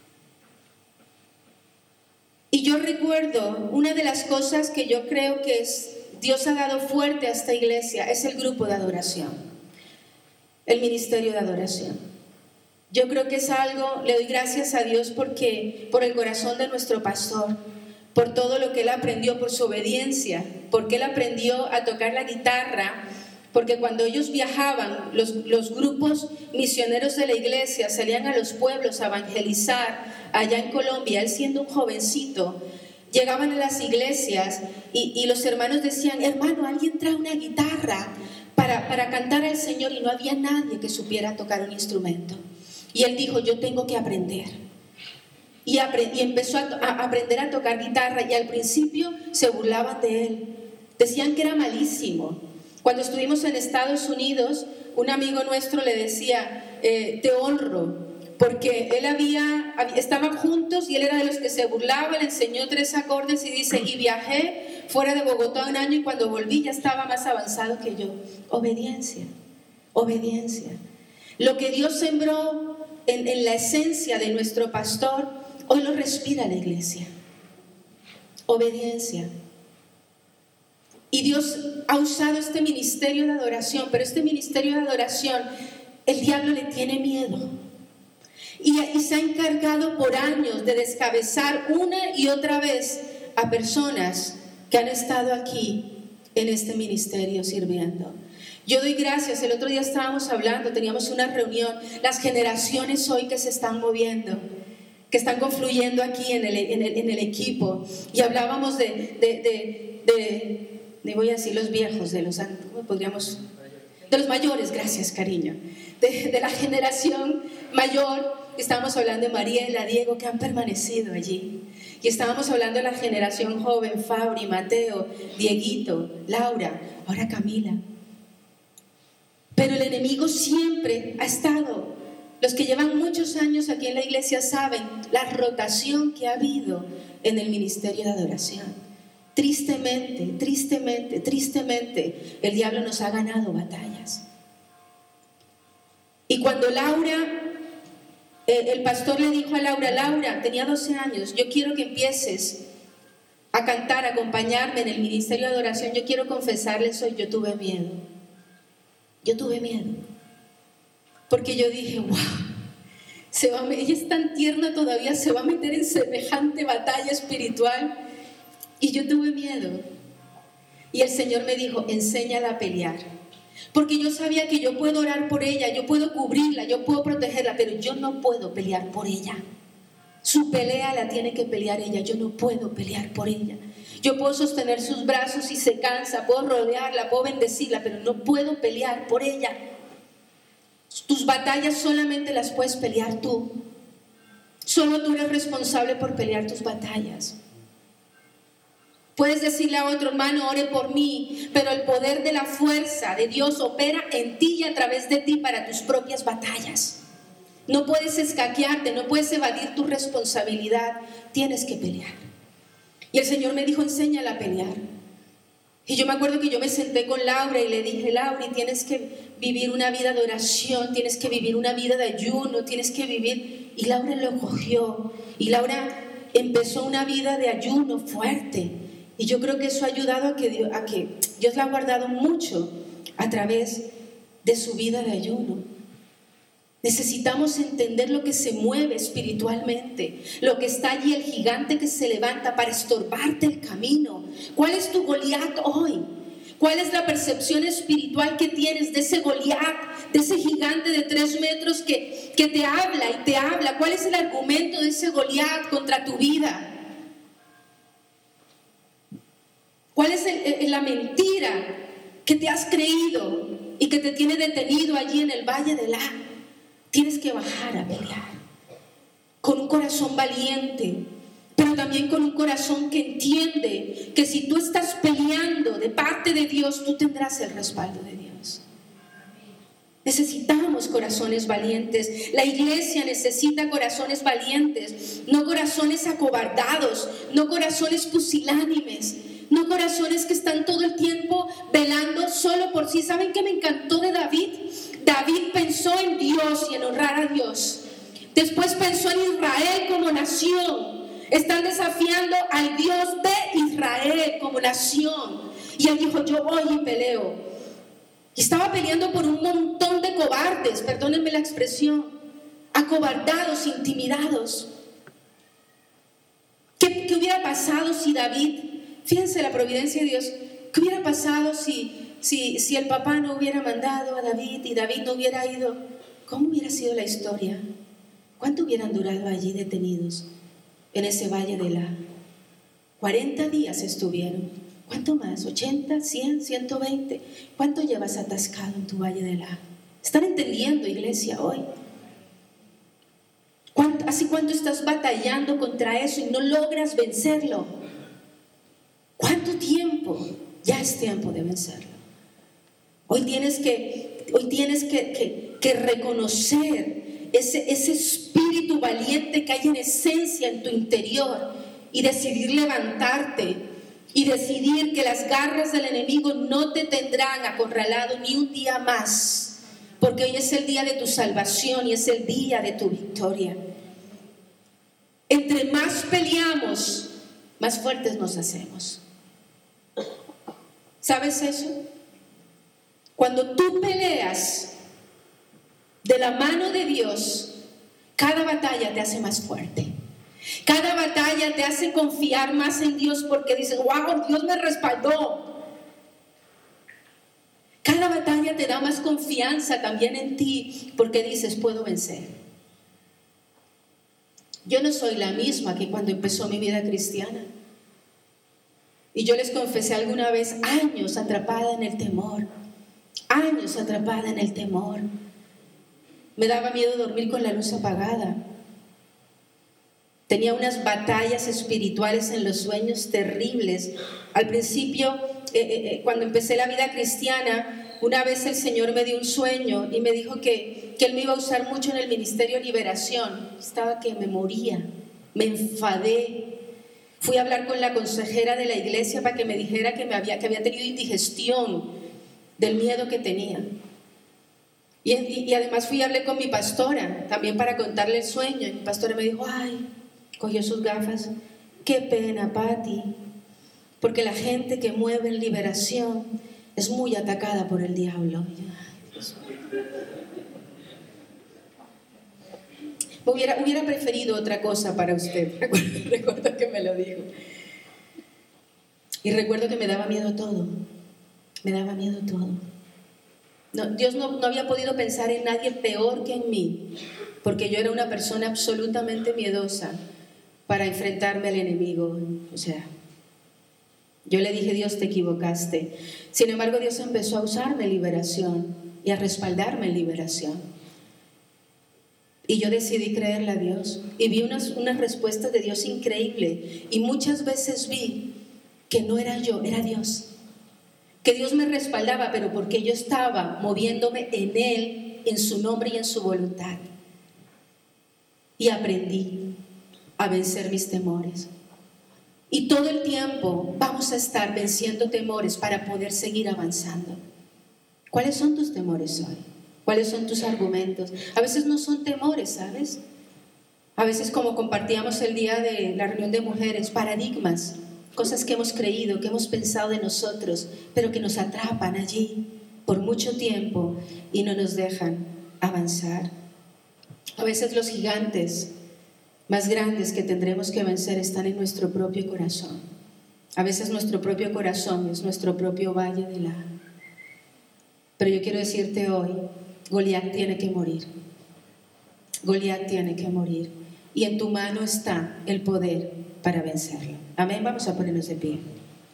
Y yo recuerdo, una de las cosas que yo creo que es, Dios ha dado fuerte a esta iglesia, es el grupo de adoración, el ministerio de adoración. Yo creo que es algo, le doy gracias a Dios porque, por el corazón de nuestro pastor, por todo lo que él aprendió, por su obediencia, porque él aprendió a tocar la guitarra, porque cuando ellos viajaban, los, los grupos misioneros de la iglesia salían a los pueblos a evangelizar allá en Colombia. Él siendo un jovencito, llegaban a las iglesias y, y los hermanos decían: hermano, alguien trae una guitarra para, para cantar al Señor, y no había nadie que supiera tocar un instrumento. Y él dijo: yo tengo que aprender. Y, apre, y empezó a, a aprender a tocar guitarra, y al principio se burlaban de él. Decían que era malísimo. Cuando estuvimos en Estados Unidos, un amigo nuestro le decía: eh, te honro, porque él había, estaban juntos y él era de los que se burlaba. Le enseñó tres acordes y dice: y viajé fuera de Bogotá un año, y cuando volví ya estaba más avanzado que yo. Obediencia, obediencia. Lo que Dios sembró en, en la esencia de nuestro pastor, hoy lo respira la iglesia. Obediencia. Y Dios ha usado este ministerio de adoración, pero este ministerio de adoración, el diablo le tiene miedo. Y, y se ha encargado por años de descabezar una y otra vez a personas que han estado aquí en este ministerio sirviendo. Yo doy gracias. El otro día estábamos hablando, teníamos una reunión, las generaciones hoy que se están moviendo, que están confluyendo aquí en el, en el, en el equipo, y hablábamos de, de, de, de le voy a decir los viejos, de los, ¿cómo podríamos? De los mayores, gracias cariño, de, de la generación mayor. Estábamos hablando de Mariela, Diego, que han permanecido allí, y estábamos hablando de la generación joven, Fabri, Mateo, Dieguito, Laura, ahora Camila. Pero el enemigo siempre ha estado. Los que llevan muchos años aquí en la iglesia saben la rotación que ha habido en el ministerio de adoración. Tristemente, tristemente, tristemente, el diablo nos ha ganado batallas. Y cuando Laura, eh, el pastor le dijo a Laura: Laura, tenía doce años, yo quiero que empieces a cantar, a acompañarme en el ministerio de adoración. Yo quiero confesarles hoy, yo tuve miedo. Yo tuve miedo. Porque yo dije: wow, se va a, ella es tan tierna todavía, se va a meter en semejante batalla espiritual. Y yo tuve miedo. Y el Señor me dijo: enséñala a pelear. Porque yo sabía que yo puedo orar por ella, yo puedo cubrirla, yo puedo protegerla, pero yo no puedo pelear por ella. Su pelea la tiene que pelear ella, yo no puedo pelear por ella. Yo puedo sostener sus brazos si se cansa, puedo rodearla, puedo bendecirla, pero no puedo pelear por ella. Tus batallas solamente las puedes pelear tú. Solo tú eres responsable por pelear tus batallas. Puedes decirle a otro: hermano, ore por mí, pero el poder de la fuerza de Dios opera en ti y a través de ti para tus propias batallas. No puedes escaquearte, no puedes evadir tu responsabilidad, tienes que pelear. Y el Señor me dijo: enséñala a pelear. Y yo me acuerdo que yo me senté con Laura y le dije: Laura, tienes que vivir una vida de oración, tienes que vivir una vida de ayuno, tienes que vivir. Y Laura lo cogió, y Laura empezó una vida de ayuno fuerte. Y yo creo que eso ha ayudado a que Dios, a que Dios la ha guardado mucho a través de su vida de ayuno. Necesitamos entender lo que se mueve espiritualmente, lo que está allí, el gigante que se levanta para estorbarte el camino. ¿Cuál es tu Goliat hoy? ¿Cuál es la percepción espiritual que tienes de ese Goliat, de ese gigante de tres metros que, que te habla y te habla? ¿Cuál es el argumento de ese Goliat contra tu vida? ¿Cuál es el, el, la mentira que te has creído y que te tiene detenido allí en el valle de La? Tienes que bajar a pelear con un corazón valiente, pero también con un corazón que entiende que si tú estás peleando de parte de Dios, tú tendrás el respaldo de Dios. Necesitamos corazones valientes. La iglesia necesita corazones valientes, no corazones acobardados, no corazones pusilánimes, no corazones que están todo el tiempo velando solo por sí. ¿Saben qué me encantó de David? David pensó en Dios y en honrar a Dios. Después pensó en Israel como nación. Están desafiando al Dios de Israel como nación. Y él dijo: yo voy y peleo. Y estaba peleando por un montón de cobardes, perdónenme la expresión, acobardados, intimidados. ¿Qué, qué hubiera pasado si David, fíjense la providencia de Dios, qué hubiera pasado si... Si, si el papá no hubiera mandado a David y David no hubiera ido? ¿Cómo hubiera sido la historia? ¿Cuánto hubieran durado allí detenidos en ese valle de La? cuarenta días estuvieron. ¿Cuánto más? ¿ochenta? ¿cien? ¿ciento veinte? ¿Cuánto llevas atascado en tu valle de La? ¿Están entendiendo, iglesia, hoy? ¿Cuánto, ¿Hace cuánto estás batallando contra eso y no logras vencerlo? ¿Cuánto tiempo? Ya es tiempo de vencerlo. Hoy tienes que, hoy tienes que, que, que reconocer ese, ese espíritu valiente que hay en esencia en tu interior y decidir levantarte y decidir que las garras del enemigo no te tendrán acorralado ni un día más, porque hoy es el día de tu salvación y es el día de tu victoria. Entre más peleamos, más fuertes nos hacemos. ¿Sabes eso? Cuando tú peleas de la mano de Dios, cada batalla te hace más fuerte. Cada batalla te hace confiar más en Dios porque dices: wow, Dios me respaldó. Cada batalla te da más confianza también en ti porque dices: puedo vencer. Yo no soy la misma que cuando empezó mi vida cristiana. Y yo les confesé alguna vez, años atrapada en el temor. Años atrapada en el temor. Me daba miedo dormir con la luz apagada. Tenía unas batallas espirituales en los sueños terribles. Al principio, eh, eh, cuando empecé la vida cristiana, una vez el Señor me dio un sueño y me dijo que, que Él me iba a usar mucho en el ministerio de liberación. Estaba que me moría, me enfadé. Fui a hablar con la consejera de la iglesia para que me dijera que, me había, que había tenido indigestión del miedo que tenía. Y, y, y además fui y hablé con mi pastora, también para contarle el sueño. Y mi pastora me dijo: ay, cogió sus gafas, qué pena, Pati, porque la gente que mueve en liberación es muy atacada por el diablo. Y yo, ay, Dios mío. Hubiera, hubiera preferido otra cosa para usted. Recuerdo, recuerdo que me lo dijo. Y recuerdo que me daba miedo todo. Me daba miedo todo. No, Dios no, no había podido pensar en nadie peor que en mí, porque yo era una persona absolutamente miedosa para enfrentarme al enemigo. O sea, yo le dije: Dios, te equivocaste. Sin embargo, Dios empezó a usarme en liberación y a respaldarme en liberación. Y yo decidí creerle a Dios y vi unas, unas respuestas de Dios increíbles. Y muchas veces vi que no era yo, era Dios. Que Dios me respaldaba, pero porque yo estaba moviéndome en Él, en su nombre y en su voluntad. Y aprendí a vencer mis temores. Y todo el tiempo vamos a estar venciendo temores para poder seguir avanzando. ¿Cuáles son tus temores hoy? ¿Cuáles son tus argumentos? A veces no son temores, ¿sabes? A veces, como compartíamos el día de la reunión de mujeres, paradigmas, cosas que hemos creído, que hemos pensado de nosotros, pero que nos atrapan allí por mucho tiempo y no nos dejan avanzar. A veces los gigantes más grandes que tendremos que vencer están en nuestro propio corazón. A veces nuestro propio corazón es nuestro propio valle de la... Pero yo quiero decirte hoy, Goliat tiene que morir. Goliat tiene que morir. Y en tu mano está el poder para vencerlo. Amén. Vamos a ponernos de pie.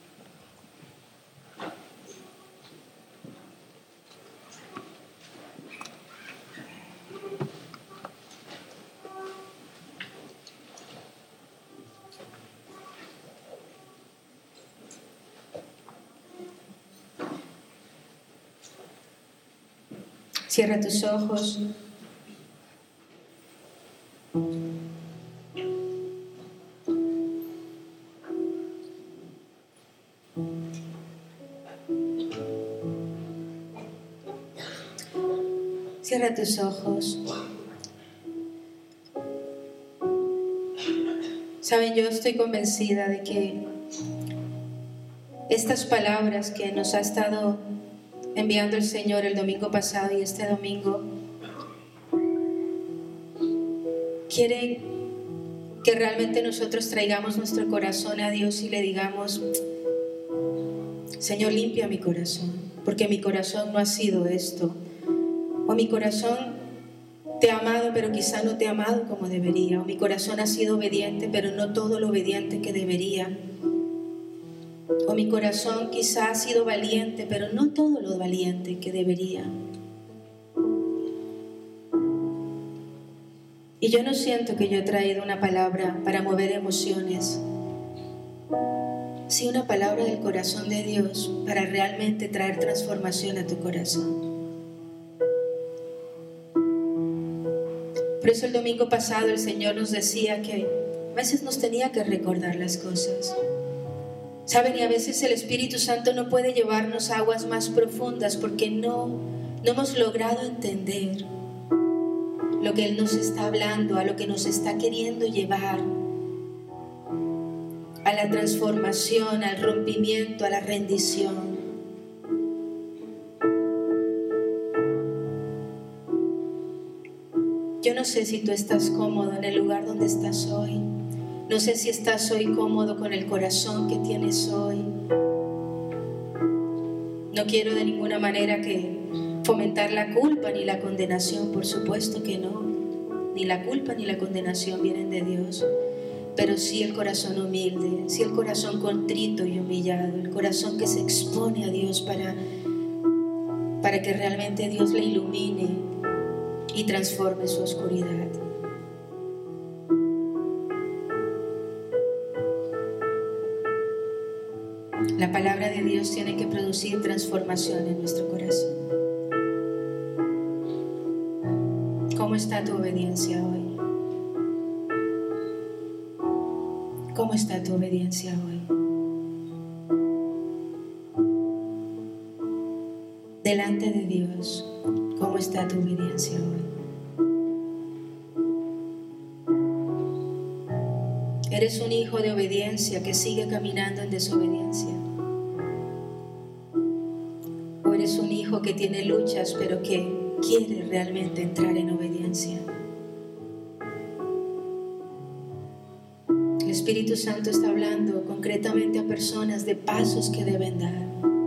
Cierra tus ojos. Cierra tus ojos. Saben, yo estoy convencida de que estas palabras que nos ha estado enviando el Señor el domingo pasado y este domingo quieren que realmente nosotros traigamos nuestro corazón a Dios y le digamos: Señor, limpia mi corazón, porque mi corazón no ha sido esto, o mi corazón te ha amado pero quizá no te ha amado como debería, o mi corazón ha sido obediente pero no todo lo obediente que debería, o mi corazón quizá ha sido valiente pero no todo lo valiente que debería. Y yo no siento que yo he traído una palabra para mover emociones, sí una palabra del corazón de Dios para realmente traer transformación a tu corazón. Por eso el domingo pasado el Señor nos decía que a veces nos tenía que recordar las cosas. Saben, y a veces el Espíritu Santo no puede llevarnos a aguas más profundas porque no, no hemos logrado entender lo que Él nos está hablando, a lo que nos está queriendo llevar, a la transformación, al rompimiento, a la rendición. Yo no sé si tú estás cómodo en el lugar donde estás hoy. No sé si estás hoy cómodo con el corazón que tienes hoy. No quiero de ninguna manera que fomentar la culpa ni la condenación, por supuesto que no. Ni la culpa ni la condenación vienen de Dios. Pero sí el corazón humilde, sí el corazón contrito y humillado, el corazón que se expone a Dios para, para que realmente Dios le ilumine y transforme su oscuridad. La palabra de Dios tiene que producir transformación en nuestro corazón. ¿Cómo está tu obediencia hoy? ¿Cómo está tu obediencia hoy? Delante de Dios, ¿cómo está tu obediencia hoy? ¿Eres un hijo de obediencia que sigue caminando en desobediencia? ¿O eres un hijo que tiene luchas pero que quiere realmente entrar en obediencia? El Espíritu Santo está hablando concretamente a personas de pasos que deben dar,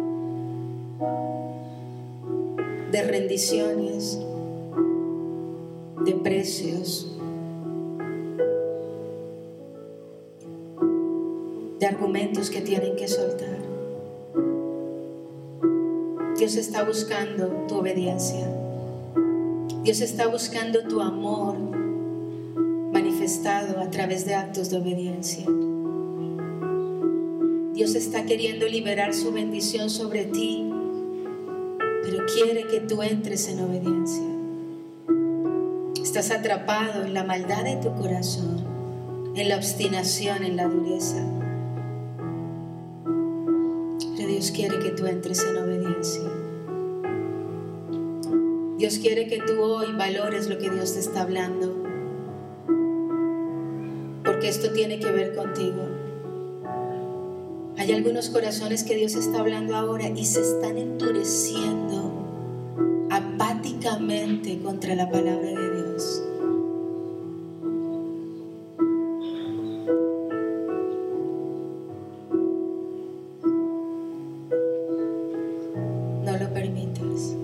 de rendiciones, de precios, de argumentos que tienen que soltar. Dios está buscando tu obediencia. Dios está buscando tu amor manifestado a través de actos de obediencia. Dios está queriendo liberar su bendición sobre ti, pero quiere que tú entres en obediencia. Estás atrapado en la maldad de tu corazón, en la obstinación, en la dureza. Pero Dios quiere que tú entres en obediencia. Dios quiere que tú hoy valores lo que Dios te está hablando, porque esto tiene que ver contigo. Hay algunos corazones que Dios está hablando ahora y se están endureciendo apáticamente contra la palabra de Dios. No lo permitas.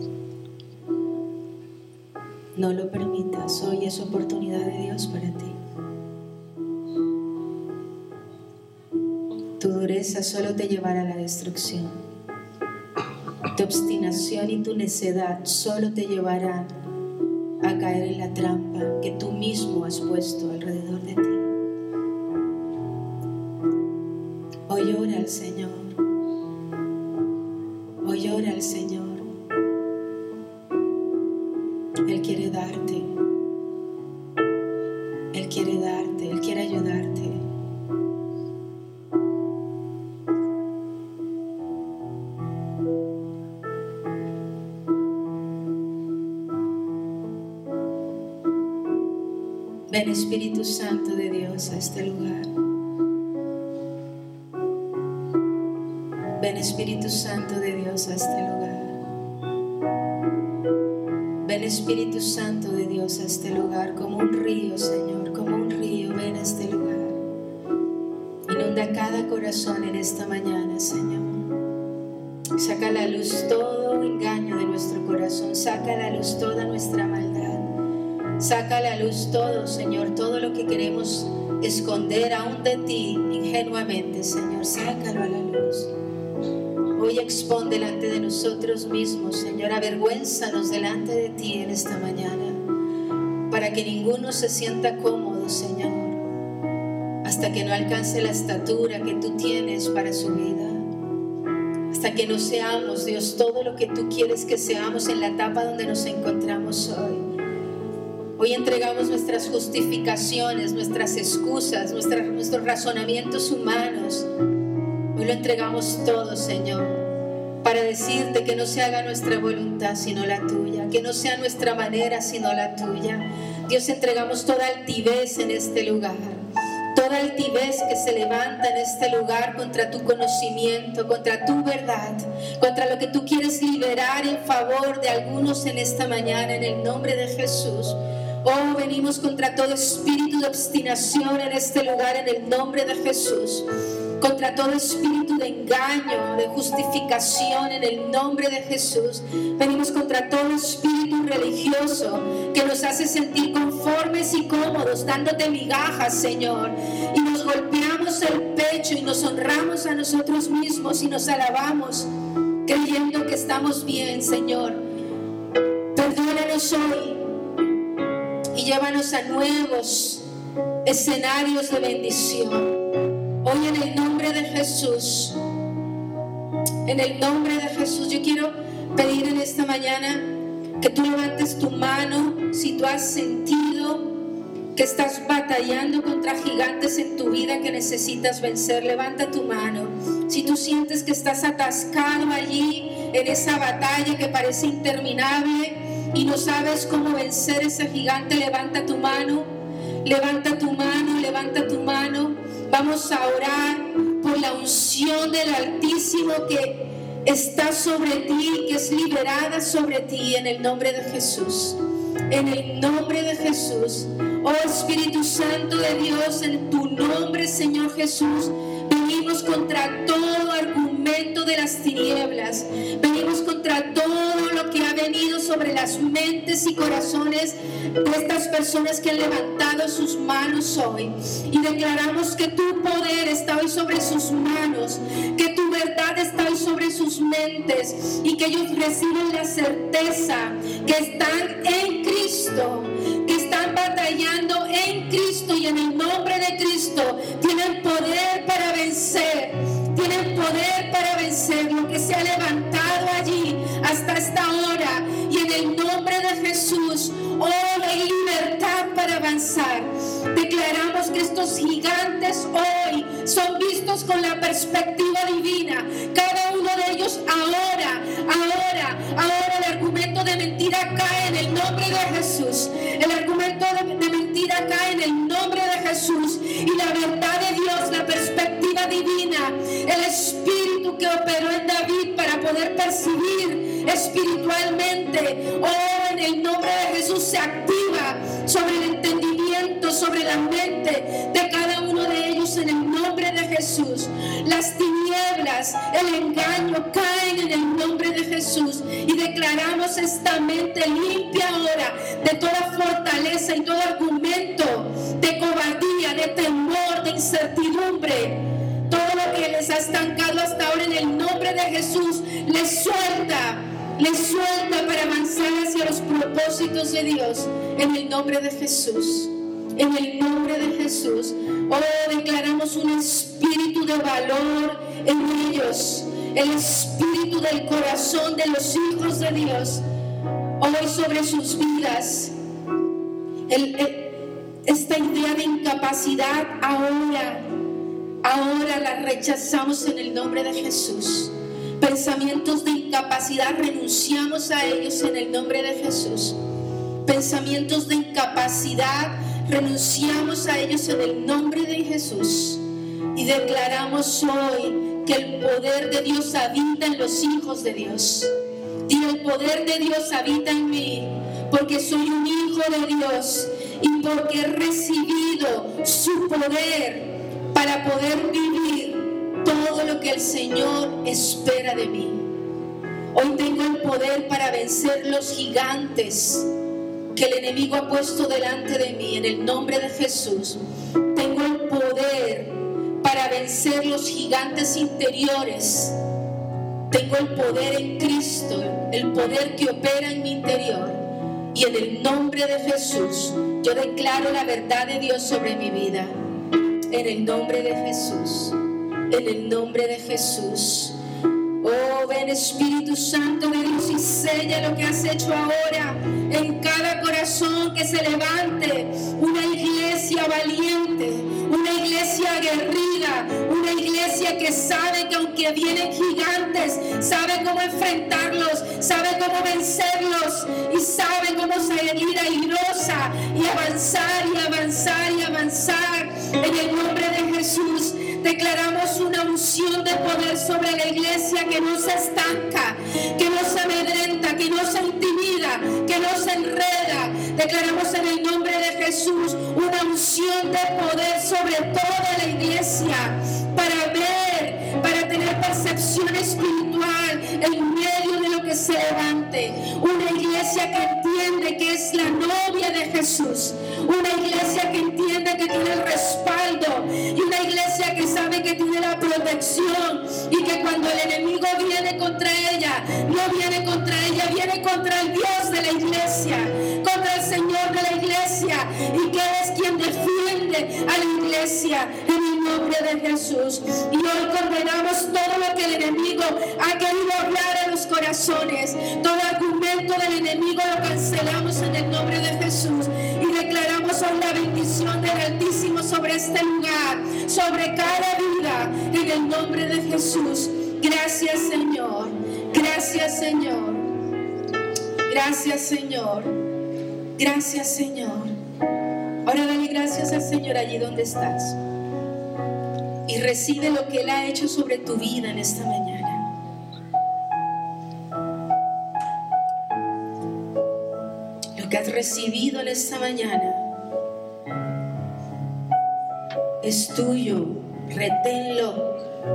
No lo permitas. Hoy es oportunidad de Dios para ti. Tu dureza solo te llevará a la destrucción. Tu obstinación y tu necedad solo te llevarán a caer en la trampa que tú mismo has puesto alrededor de ti. Hoy ora al Señor. Hoy ora al Señor. Él quiere darte. Él quiere darte. Él quiere ayudarte. Ven, Espíritu Santo de Dios, a este lugar. Ven, Espíritu Santo de Dios, a este lugar. Ven, Espíritu Santo de Dios, a este lugar, como un río, Señor, como un río. Ven a este lugar. Inunda cada corazón en esta mañana, Señor. Saca a la luz todo engaño de nuestro corazón. Saca a la luz toda nuestra maldad. Saca a la luz todo, Señor, todo lo que queremos esconder aún de ti ingenuamente, Señor. Sácalo a la luz. Hoy expón delante de nosotros mismos, Señor. Avergüénzanos delante de ti en esta mañana, para que ninguno se sienta cómodo, Señor, hasta que no alcance la estatura que tú tienes para su vida. Hasta que no seamos, Dios, todo lo que tú quieres que seamos en la etapa donde nos encontramos hoy. Hoy entregamos nuestras justificaciones, nuestras excusas, nuestra, nuestros razonamientos humanos. Hoy lo entregamos todo, Señor, para decirte que no se haga nuestra voluntad sino la tuya, que no sea nuestra manera sino la tuya. Dios, entregamos toda altivez en este lugar, toda altivez que se levanta en este lugar contra tu conocimiento, contra tu verdad, contra lo que tú quieres liberar en favor de algunos en esta mañana, en el nombre de Jesús. Oh, venimos contra todo espíritu de obstinación en este lugar, en el nombre de Jesús. Contra todo espíritu de engaño, de justificación, en el nombre de Jesús. Venimos contra todo espíritu religioso que nos hace sentir conformes y cómodos, dándote migajas, Señor. Y nos golpeamos el pecho y nos honramos a nosotros mismos y nos alabamos, creyendo que estamos bien, Señor. Perdónanos hoy y llévanos a nuevos escenarios de bendición. Hoy, en el nombre de Jesús, en el nombre de Jesús, yo quiero pedir en esta mañana que tú levantes tu mano si tú has sentido que estás batallando contra gigantes en tu vida que necesitas vencer. Levanta tu mano. Si tú sientes que estás atascado allí en esa batalla que parece interminable y no sabes cómo vencer ese gigante, levanta tu mano, levanta tu mano, levanta tu mano. Vamos a orar por la unción del Altísimo que está sobre ti, que es liberada sobre ti en el nombre de Jesús. En el nombre de Jesús. Oh Espíritu Santo de Dios, en tu nombre, Señor Jesús, venimos contra todo argumento de las tinieblas. Venimos contra todo lo que ha venido sobre las mentes y corazones de estas personas que han levantado sus manos hoy. Y declaramos que tu poder está hoy sobre sus manos, que tu verdad está hoy sobre sus mentes y que ellos reciben la certeza que están en Cristo, que están batallando en Cristo y en el nombre de Cristo tienen poder para vencer, tienen avanzar. Declaramos que estos gigantes hoy son vistos con la perspectiva divina. Cada uno de ellos ahora, ahora, ahora el argumento de mentira cae en el nombre de Jesús. El argumento de, de mentira cae en el nombre de Jesús. Y la verdad de Dios, la perspectiva divina, el espíritu que operó en David para poder percibir espiritualmente, oh, en el nombre de Jesús se activa sobre el entendimiento, sobre la mente de cada uno de ellos en el nombre de Jesús. Las tinieblas, el engaño caen en el nombre de Jesús y declaramos esta mente limpia ahora de toda fortaleza y todo argumento de cobardía, de temor, de incertidumbre. Todo lo que les ha estancado hasta ahora en el nombre de Jesús les suelta, les suelta para avanzar hacia los propósitos de Dios en el nombre de Jesús. En el nombre de Jesús. Oh, declaramos un espíritu de valor en ellos, el espíritu del corazón de los hijos de Dios hoy sobre sus vidas. El, el, esta idea de incapacidad ahora Ahora la rechazamos en el nombre de Jesús. Pensamientos de incapacidad, renunciamos a ellos en el nombre de Jesús. Pensamientos de incapacidad, renunciamos a ellos en el nombre de Jesús. Y declaramos hoy que el poder de Dios habita en los hijos de Dios. Y el poder de Dios habita en mí, porque soy un hijo de Dios y porque he recibido su poder para poder vivir todo lo que el Señor espera de mí. Hoy tengo el poder para vencer los gigantes que el enemigo ha puesto delante de mí en el nombre de Jesús. Tengo el poder para vencer los gigantes interiores. Tengo el poder en Cristo, el poder que opera en mi interior. Y en el nombre de Jesús yo declaro la verdad de Dios sobre mi vida. En el nombre de Jesús, en el nombre de Jesús. Oh, ven Espíritu Santo de Dios y sella lo que has hecho ahora en cada corazón, que se levante una iglesia valiente, una iglesia aguerrida, una iglesia que sabe que aunque vienen gigantes, sabe cómo enfrentarlos, sabe cómo vencerlos y sabe cómo seguir airosa y avanzar y avanzar y avanzar. En el nombre de Jesús declaramos una unción de poder sobre la iglesia que no se estanca, que no se amedrenta, que no se intimida, que no se enreda. Declaramos en el nombre de Jesús una unción de poder sobre toda la iglesia para ver, para tener percepción espiritual en medio de lo que se levante. Una iglesia que entiende que es la novia de Jesús, una iglesia que entiende que tiene el respaldo y una iglesia que sabe que tiene la protección y que cuando el enemigo viene contra ella, no viene contra ella, viene contra el Dios de la iglesia, contra el Señor de la iglesia, y que es quien defiende a la iglesia en el nombre de Jesús. Y hoy condenamos todo lo que el enemigo ha querido hablar a los corazones, todo argumento del enemigo lo cancelamos en el nombre de Jesús y declaramos hoy la bendición del Altísimo sobre este lugar, sobre cada vida, en el nombre de Jesús. Gracias, Señor. Gracias, Señor. Gracias, Señor. Gracias, Señor. Ahora dale gracias al Señor allí donde estás y recibe lo que Él ha hecho sobre tu vida en esta mañana. Lo que has recibido en esta mañana es tuyo, reténlo.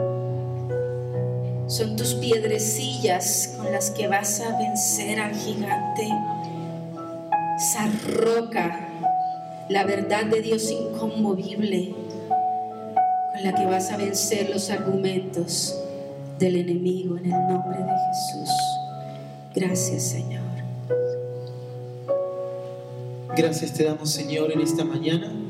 Son tus piedrecillas con las que vas a vencer al gigante. Esa roca, la verdad de Dios inconmovible, con la que vas a vencer los argumentos del enemigo en el nombre de Jesús. Gracias, Señor. Gracias te damos, Señor, en esta mañana.